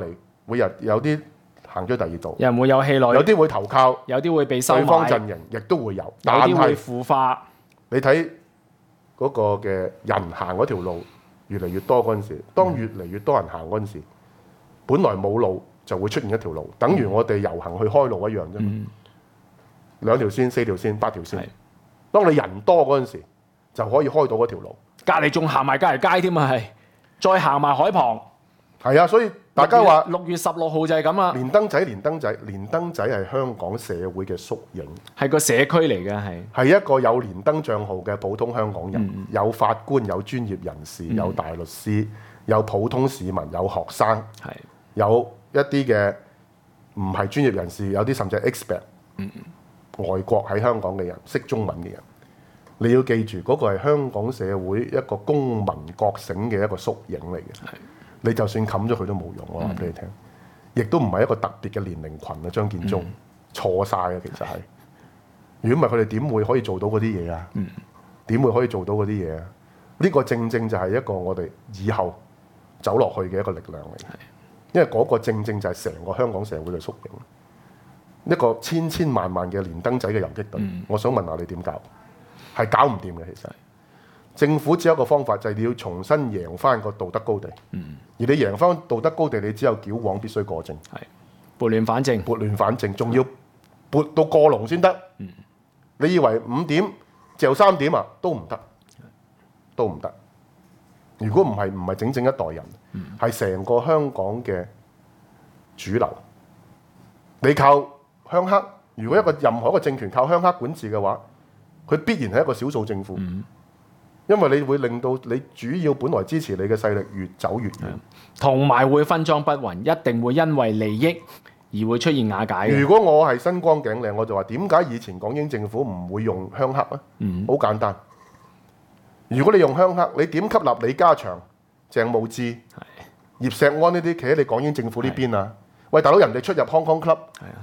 會有啲行咗第二度， 有人會有氣餒， 有啲會投靠， 有啲會被收對方陣買， 營亦都會有， 有但啲會係腐化。 你睇嗰個嘅人行嗰條路越嚟越多嗰陣時，當越嚟越多人行嗰陣時，本來冇路就會出現一條路，等於我哋遊行去開路一樣啫嘛。2條線、4條線、8條線，當你人多嗰陣時，就可以開到嗰條路。 隔離仲行埋隔離街添啊，係再行埋海旁。 係啊，所以大家話 6月16號就係咁啊， 連登仔係香港社會嘅縮影， 係個社區嚟嘅， 係一個有連登帳號嘅普通香港人，有法官、有專業人士、有大律師、有普通市民、有學生，有一啲嘅唔係專業人士，有啲甚至係 expert，外國喺香港嘅人，識中文嘅人。你要記住，嗰個係香港社會一個公民覺醒嘅一個縮影嚟嘅。你就算冚咗佢都冇用，我話俾你聽。亦都唔係一個特別嘅年齡群啊，張建宗錯晒嘅其實係。如果唔係佢哋點會可以做到嗰啲嘢啊？點會可以做到嗰啲嘢啊？呢個正正就係一個我哋以後走落去嘅一個力量嚟。因為嗰個正正就係成個香港社會嘅縮影。一個千千萬萬嘅連登仔嘅遊擊隊，我想問下你點搞？係搞唔掂嘅，其實政府只有一個方法，就係你要重新贏翻個道德高地。而你贏翻道德高地，你只有矯枉必須過正， 撥亂反正， 撥亂反正，仲要撥到過龍先得。你以為5點就3點啊？都唔得，都唔得。如果唔係整整一代人，係成個香港嘅主流。你靠鄉黑，如果任何一個政權靠鄉黑管治嘅話，佢必然係一個少數政府，因為你會令到你主要本來支持你嘅勢力越走越遠， 同埋會分贓不勻，一定會因為利益而會出現瓦解。 如果我係新光頸領，我就話點解以前港英政府唔會用鄉黑啊？好簡單，如果你用鄉黑，你點吸納李家祥、鄭慕智、葉錫安呢啲企喺你港英政府呢邊啊？喂，大佬，人哋出入 Hong Kong Club，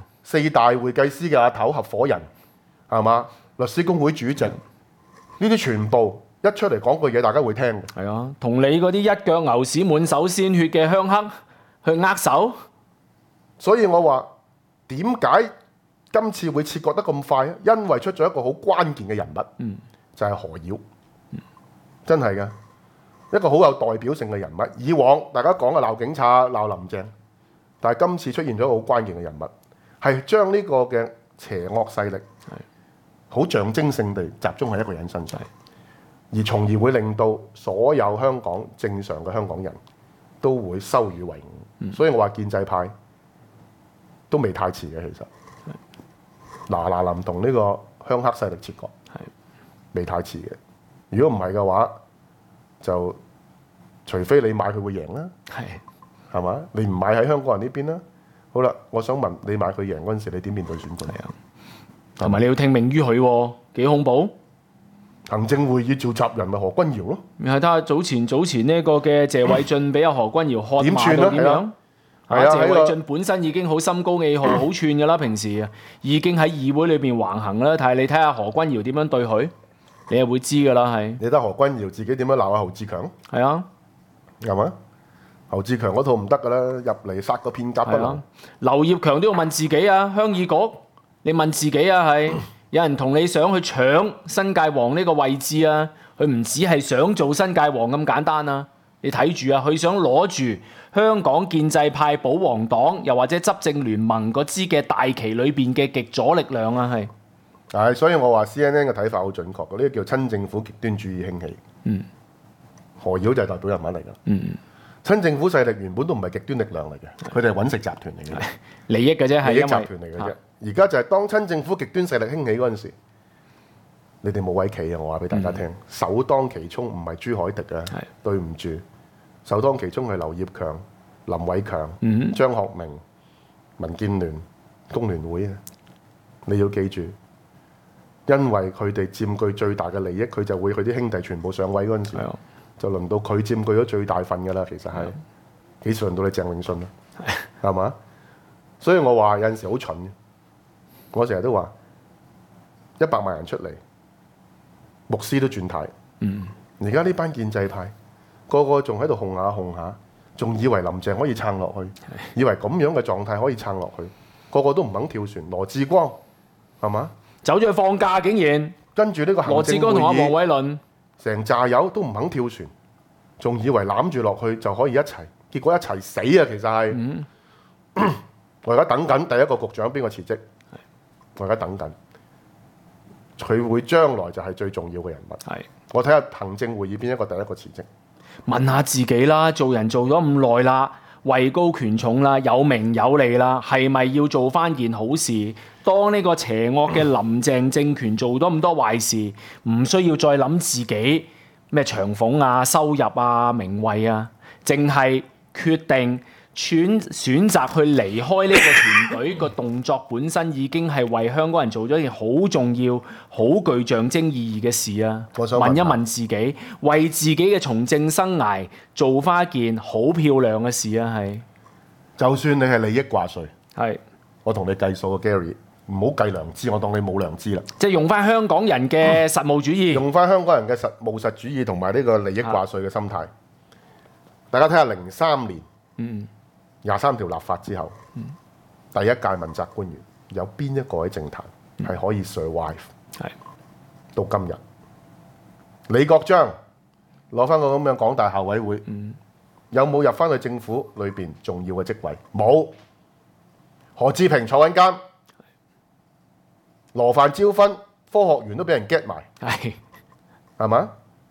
4大會計師嘅阿頭合夥人，係嘛？律師公會主席，呢啲全部一出嚟講句嘢，大家會聽嘅。 係啊，同你嗰啲一腳牛屎滿手鮮血嘅鄉黑去握手。 所以我話點解今次會切割得咁快啊？因為出咗一個好關鍵嘅人物，就係何耀，真係嘅一個好有代表性嘅人物。以往大家講嘅鬧警察、鬧林鄭，但係今次出現咗一個好關鍵嘅人物，係將呢個嘅邪惡勢力好象徵性地集中喺一個人身上，而從而會令到所有香港正常嘅香港人都會羞與為伍。所以我話建制派都未太遲嘅，其實嗱臨同呢個鄉黑勢力切割，未太遲嘅。如果唔係嘅話，就除非你買佢會贏啦，係嘛？你唔買喺香港人呢邊啦。好啦，我想問你買佢贏嗰陣時，你點面對選舉？ 同埋你要聽命於佢，幾恐怖！ 行政會議召集人咪何君堯咯？ 你睇下早前呢個嘅謝偉俊俾阿何君堯喝罵到點樣？謝偉俊本身已經好心高氣傲、好串㗎啦，平時已經喺議會裏邊橫行啦。但係你睇下何君堯點樣對佢，你係會知㗎啦。係你睇何君堯自己點樣鬧阿侯志強？ 係啊， 係嘛？侯志強嗰套唔得㗎啦，入嚟殺個片甲不能。 劉業強都要問自己啊，鄉議局。你問自己啊，係有人同你想去搶新界王呢個位置啊？佢唔只係想做新界王咁簡單啊！你睇住啊，佢想攞住香港建制派、保皇黨又或者執政聯盟嗰支嘅大旗裏邊嘅極左力量啊，係。 所以我話 CNN 嘅睇法好準確嘅，呢個叫親政府極端主義興起。何耀就係代表人物嚟㗎。親政府勢力原本都唔係極端力量嚟嘅，佢哋係揾食集團嚟嘅， 利益嘅啫，係利益集團嚟嘅啫。而家就係當親政府極端勢力興起嗰陣時，你哋冇位企啊！我話俾大家聽，首當其衝唔係朱凱廸啊，對唔住，首當其衝係劉業強、林偉強、張學明、民建聯、工聯會啊！你要記住，因為佢哋佔據最大嘅利益，佢就會佢啲兄弟全部上位嗰陣時，就輪到佢佔據咗最大份㗎啦。其實係幾時輪到你鄭永信啊？係嘛？所以我話有陣時好蠢嘅。我成日都話100萬人出嚟，牧師都轉軚。而家呢班建制派個個仲喺度控下， 仲以為林鄭可以撐落去，以為咁樣嘅狀態可以撐落去，個個都唔肯跳船。羅致光係嘛？ 走咗去放假，竟然跟住呢個行羅致政會光同阿黃議， 偉倫成扎友都唔肯跳船，仲以為攬住落去就可以一齊，結果一齊死啊！其實係，我而家等緊第一個局長邊個辭職，我而家等緊，佢會將來就係最重要嘅人物。 係我睇下行政會議邊一個第一個辭職。 問下自己啦，做人做咗咁耐啦，位高權重啦，有名有利啦，係咪要做翻件好事？當呢個邪惡嘅林鄭政權做咗咁多壞事，唔需要再諗自己咩長俸啊、收入啊、名位啊，淨係決定選擇去離開呢個團隊個動作本身已經係為香港人做咗一件好重要、好具象徵意義嘅事啊！ 我想問問一問自己，為自己嘅從政生涯做翻一件好漂亮嘅事啊！係， 就算你係利益掛帥， 係我同你計數嘅 Gary，唔好計良知，我當你冇良知啦。 即係用翻香港人嘅實務主義， 用翻香港人嘅務實主義同埋呢個利益掛帥嘅心態。大家睇下03年23條立法之後，第一屆問責官員有邊一個喺政壇係可以 survive 係到今日？李國章攞翻個咁樣港大校委會，有冇入翻去政府裏邊重要嘅職位？冇。何志平坐緊監，羅范椒芬科學園都俾人 get 埋，係嘛？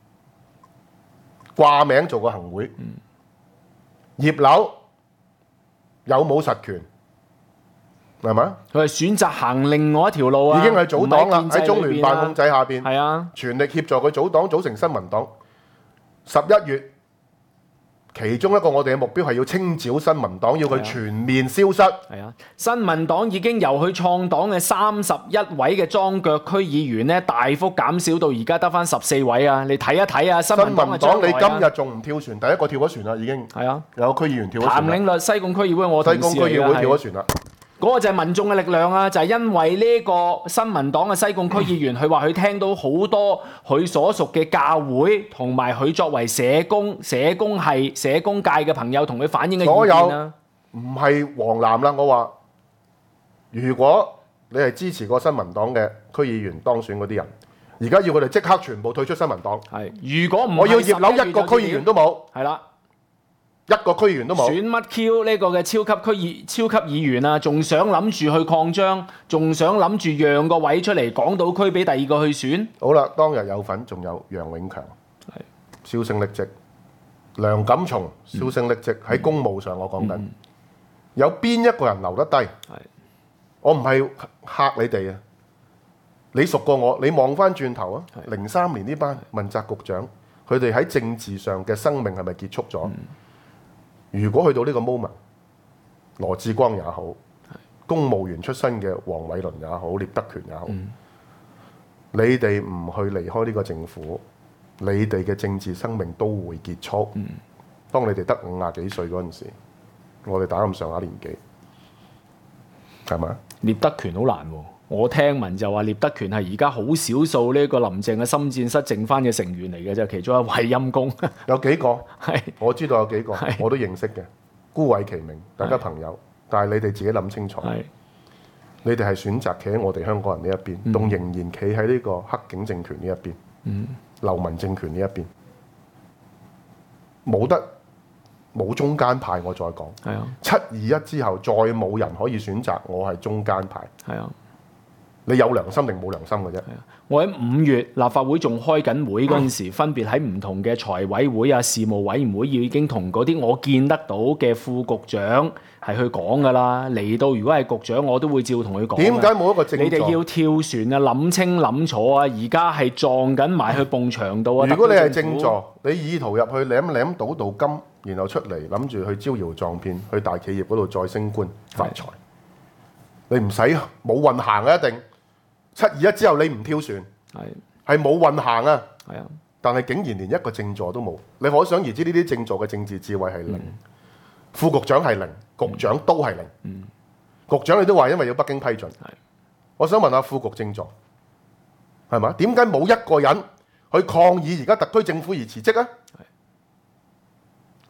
掛名做個行會，葉劉有冇實權？係嘛？ 佢係選擇行另外一條路啊！ 已經係組黨啦， 唔喺建制喺中聯辦控制下邊， 係啊， 全力協助佢組黨，組成新民黨。11月，其中一個我哋嘅目標係要清剿新民黨，要佢全面消失。 係啊，新民黨已經由佢創黨嘅31位嘅裝腳區議員咧，大幅減少到而家得翻14位啊！你睇一睇啊，新民黨嘅將來啊， 你今日仲唔跳船？第一個跳咗船啦，已經係啊， 有區議員跳咗船。 譚領律西貢區議會，我西貢區議會跳咗船啦。 嗰個就係民眾嘅力量啊！就係因為呢個新民黨嘅西貢區議員，佢話佢聽到好多佢所屬嘅教會同埋佢作為社工界嘅朋友同佢反映嘅意見啦。 唔係黃藍啦，我話如果你係支持過新民黨嘅區議員當選嗰啲人，而家要佢哋即刻全部退出新民黨。 係，如果唔我要葉劉一個區議員都冇。 係啦。 一個區議員都冇， 選乜 Q 呢個嘅超級議員啊，仲想諗住去擴張，仲想諗住讓個位出嚟港島區俾第二個去選。 好啦，當日有份，仲有楊永強，銷聲匿跡；梁錦松銷聲匿跡。喺公務上我講緊，有邊一個人留得低？我唔係嚇你哋啊！你熟過我，你望翻轉頭啊！03年呢班問責局長，佢哋喺政治上嘅生命係咪結束咗？如果去到呢個 moment，羅致光也好，公務員出身嘅黃偉倫也好，聶德權也好，你哋唔去離開呢個政府，你哋嘅政治生命都會結束。當你哋得50幾歲嗰陣時，我哋打咁上下年紀，係咪？ 聶德權好難喎，我聽聞就話聶德權係而家好少數呢個林鄭嘅心戰室剩翻嘅成員嚟嘅啫，其中一位陰公。 有幾個？ 係我知道有幾個，我都認識嘅，孤偉其名，大家朋友。但係你哋自己諗清楚，你哋係選擇企喺我哋香港人呢一邊，仲仍然企喺呢個黑警政權呢一邊，流民政權呢一邊，冇中間派。我再講，721之後再冇人可以選擇我係中間派。 係啊。 你有良心定冇良心嘅啫？ 我喺5月立法會仲開緊會嗰陣時，分別喺唔同嘅財委會啊、事務委員會已經同嗰啲我見得到嘅副局長係去講㗎啦。嚟到如果係局長，我都會照同佢講。 點解冇一個正座？ 你哋要跳船啊，諗清諗楚啊！而家係撞緊埋去埲牆度啊！ 如果你係正座，你意圖入去舐倒道金，然後出嚟諗住去招搖撞騙，去大企業嗰度再升官發財，你唔使冇運行啊！一定。721之後你唔跳船，係冇運行啊！但係竟然連一個正座都冇，你可想而知呢啲正座嘅政治智慧係零，副局長係零，局長都係零。局長你都話因為要北京批准，我想問下副局正座係嘛？點解冇一個人去抗議而家特區政府而辭職啊？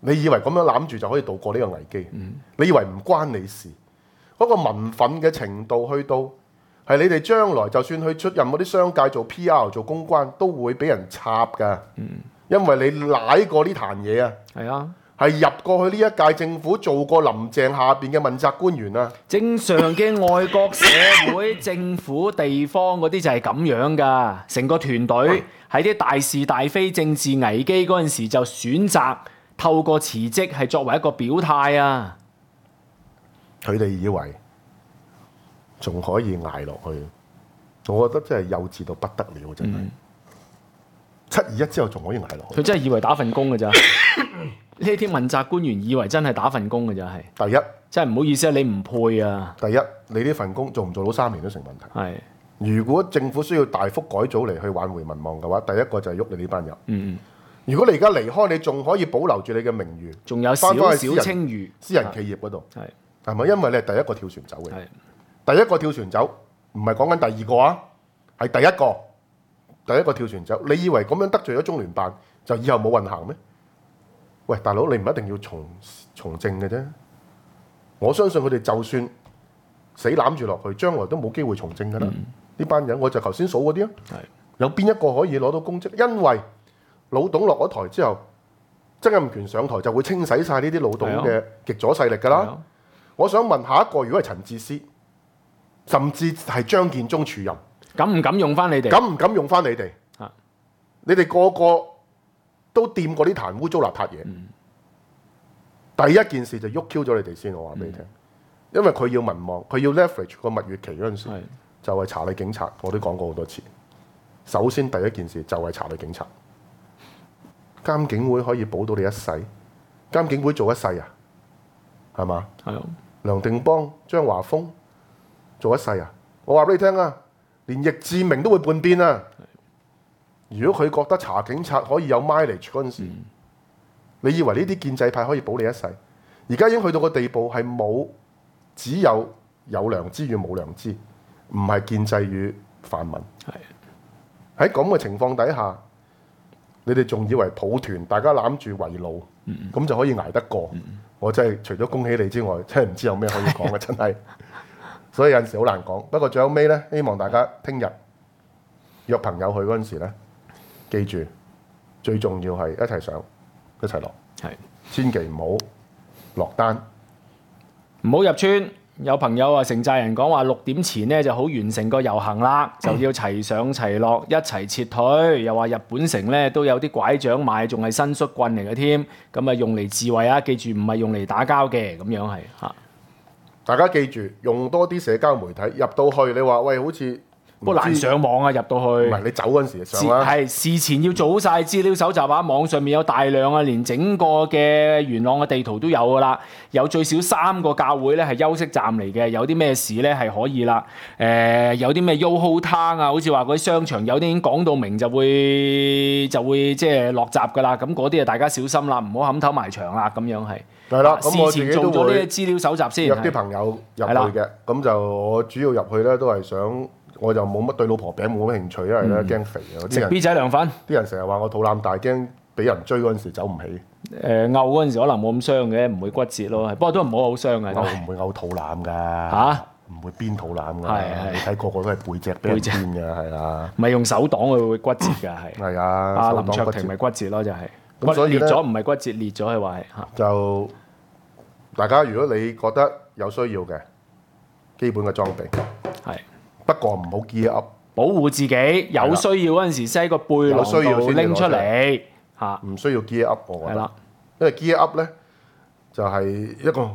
你以為咁樣攬住就可以渡過呢個危機？你以為唔關你事？嗰個民憤嘅程度去到係你哋將來就算去出任嗰啲商界做 PR 做公關，都會俾人插㗎。因為你舐過呢壇嘢啊。 係啊。 係入過去呢一屆政府做過林鄭下邊嘅問責官員啊！ 正常嘅外國社會、政府、地方嗰啲就係咁樣㗎，成個團隊喺啲大是大非、政治危機嗰陣時就選擇透過辭職係作為一個表態啊！ 佢哋以為仲可以捱落去，我覺得真係幼稚到不得了，真係。721之後仲可以捱落去， 佢真係以為打份工㗎咋？呢啲問責官員以為真係打份工嘅咋係。第一，真係唔好意思啊，你唔配啊。第一，你呢份工做唔做到3年都成問題。係。如果政府需要大幅改組嚟去挽回民望嘅話，第一個就係喐你呢班人。如果你而家離開，你仲可以保留住你嘅名譽，仲有少少清譽，私人企業嗰度。係咪？因為你係第一個跳船走嘅。第一個跳船走，唔係講緊第二個啊，係第一個跳船走。你以為咁樣得罪咗中聯辦，就以後冇運行咩？喂，大佬，你唔一定要從政嘅啫。我相信佢哋就算死攬住落去，將來都冇機會從政㗎啦。呢班人，我就頭先數嗰啲啊，有邊一個可以攞到公職？因為老董落咗台之後，曾蔭權上台就會清洗晒呢啲老董嘅極左勢力㗎啦。我想問下一個，如果係陳智思，甚至係張建宗署任，敢唔敢用翻你哋？敢唔敢用翻你哋？你哋個個都掂過呢壇污糟邋遢嘢，第一件事就喐 Q 咗你哋先，我話俾你聽，因為佢要民望，佢要 leverage 個蜜月期嗰陣時，就係查你警察，我都講過好多次。首先第一件事就係查你警察，監警會可以保到你一世，監警會做一世啊，係嘛？係啊。梁定邦、張華峰做一世啊，我話俾你聽啊，連易志明都會叛變啊！如果佢覺得查警察可以有 mileage 嗰陣時，你以為呢啲建制派可以保你一世？而家已經去到個地步係冇，只有良知與冇良知，唔係建制與泛民。喺咁嘅情況底下，你哋仲以為抱團大家攬住圍爐，咁就可以捱得過？我真係除咗恭喜你之外，真係唔知有咩可以講嘅，真係。所以有陣時好難講。不過最後尾呢，希望大家聽日約朋友去嗰陣時呢，記住，最重要係一齊上，一齊落，千祈唔好落單，唔好入村。有朋友啊，城寨人講話6點前呢就好完成個遊行啦，就要齊上齊落，一齊撤退。又話日本城呢都有啲拐杖賣，仲係伸縮棍嚟嘅添。咁啊用嚟自衛啊，記住唔係用嚟打交嘅，咁樣係嚇。大家記住，用多啲社交媒體入到去，你話喂好似。不過難上網啊，入到去。唔係你走嗰陣時就上啦。係事前要做好晒資料搜集啊，網上面有大量啊，連整個嘅元朗嘅地圖都有噶啦。有最少3個教會咧係休息站嚟嘅，有啲咩事咧係可以啦。有啲咩 YOHO Town啊，好似話嗰啲商場有啲已經講到明就會即係落閘噶啦。咁嗰啲啊大家小心啦，唔好冚頭埋牆啦，咁樣係。係啦，咁我自己都會做咗呢啲資料搜集先。約啲朋友入去嘅，咁就我主要入去咧都係想。我就冇乜對老婆餅冇乜興趣，因為咧驚肥啊！食 B 仔涼粉，啲人成日話我肚腩大，驚俾人追嗰陣時走唔起。嘔嗰陣時可能冇咁傷嘅，唔會骨折咯。不過都唔好好傷嘅。我唔會嘔肚腩㗎。嚇？唔會鞭肚腩㗎。你睇個個都係背脊俾人鞭㗎，係啊。唔係用手擋佢會骨折㗎，係。係啊。阿林卓廷咪骨折咯，就係。咁所以裂咗唔係骨折，裂咗係話係嚇。就大家如果你覺得有需要嘅基本嘅裝備係。不過唔好 gear up，保護自己。有需要嗰陣時，喺個背囊度拎出嚟嚇，唔需要 gear up 我覺得。因為 gear up 咧就係一個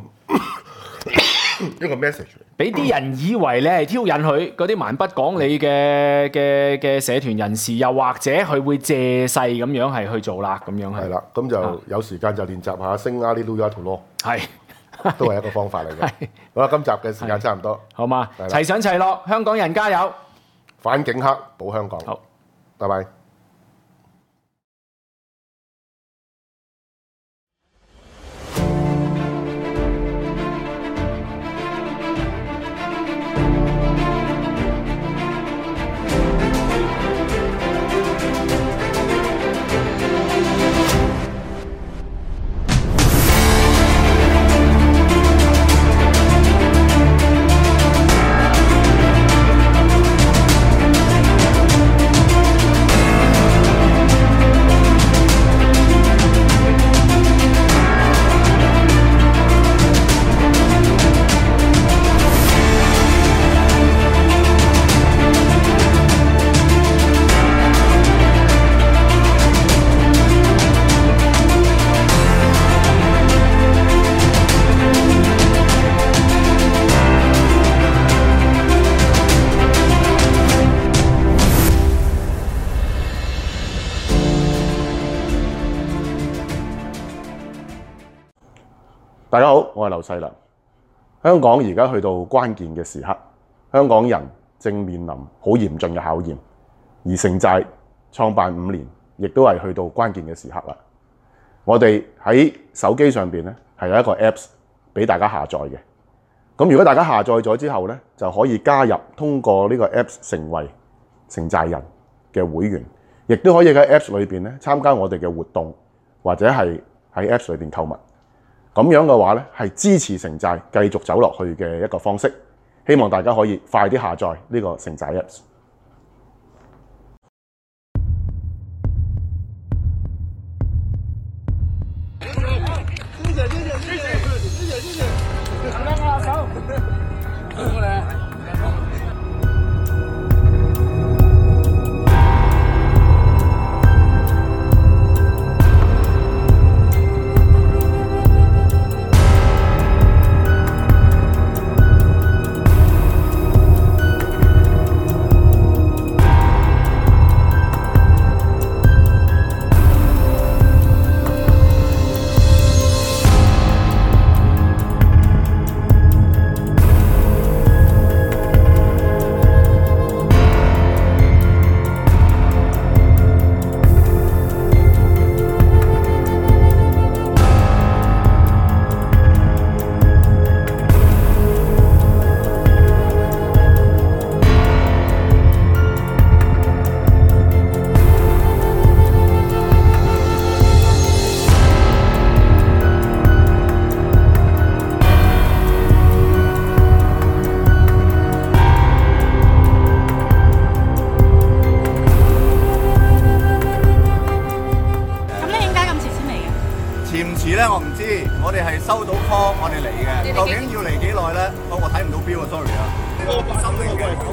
message，俾啲人以為你係挑釁佢嗰啲蠻不講理嘅社團人士，又或者佢會借勢咁樣係去做啦，咁樣係。係啦，咁就有時間就練習下升阿哩嚕亞圖咯。係。都係一個方法嚟嘅。好啦，今集嘅時間差唔多，好嘛？齊上齊落，香港人加油！反警黑，保香港。好，拜拜。 大家好，我係劉細良。香港而家去到關鍵嘅時刻，香港人正面臨好嚴峻嘅考驗，而城寨創辦5年，亦都係去到關鍵嘅時刻啦。我哋喺手機上邊咧係有一個 Apps 俾大家下載嘅。咁如果大家下載咗之後咧，就可以加入通過呢個 Apps 成為城寨人嘅會員，亦都可以喺 Apps 裏邊咧參加我哋嘅活動，或者係喺 Apps 裏邊購物。咁樣嘅話咧，係支持城寨繼續走落去嘅一個方式。希望大家可以快啲下載呢個城寨 Apps。 我唔知，我哋係收到 call，我哋嚟嘅，究竟要嚟幾耐咧？我睇唔到表啊 ，sorry 啊。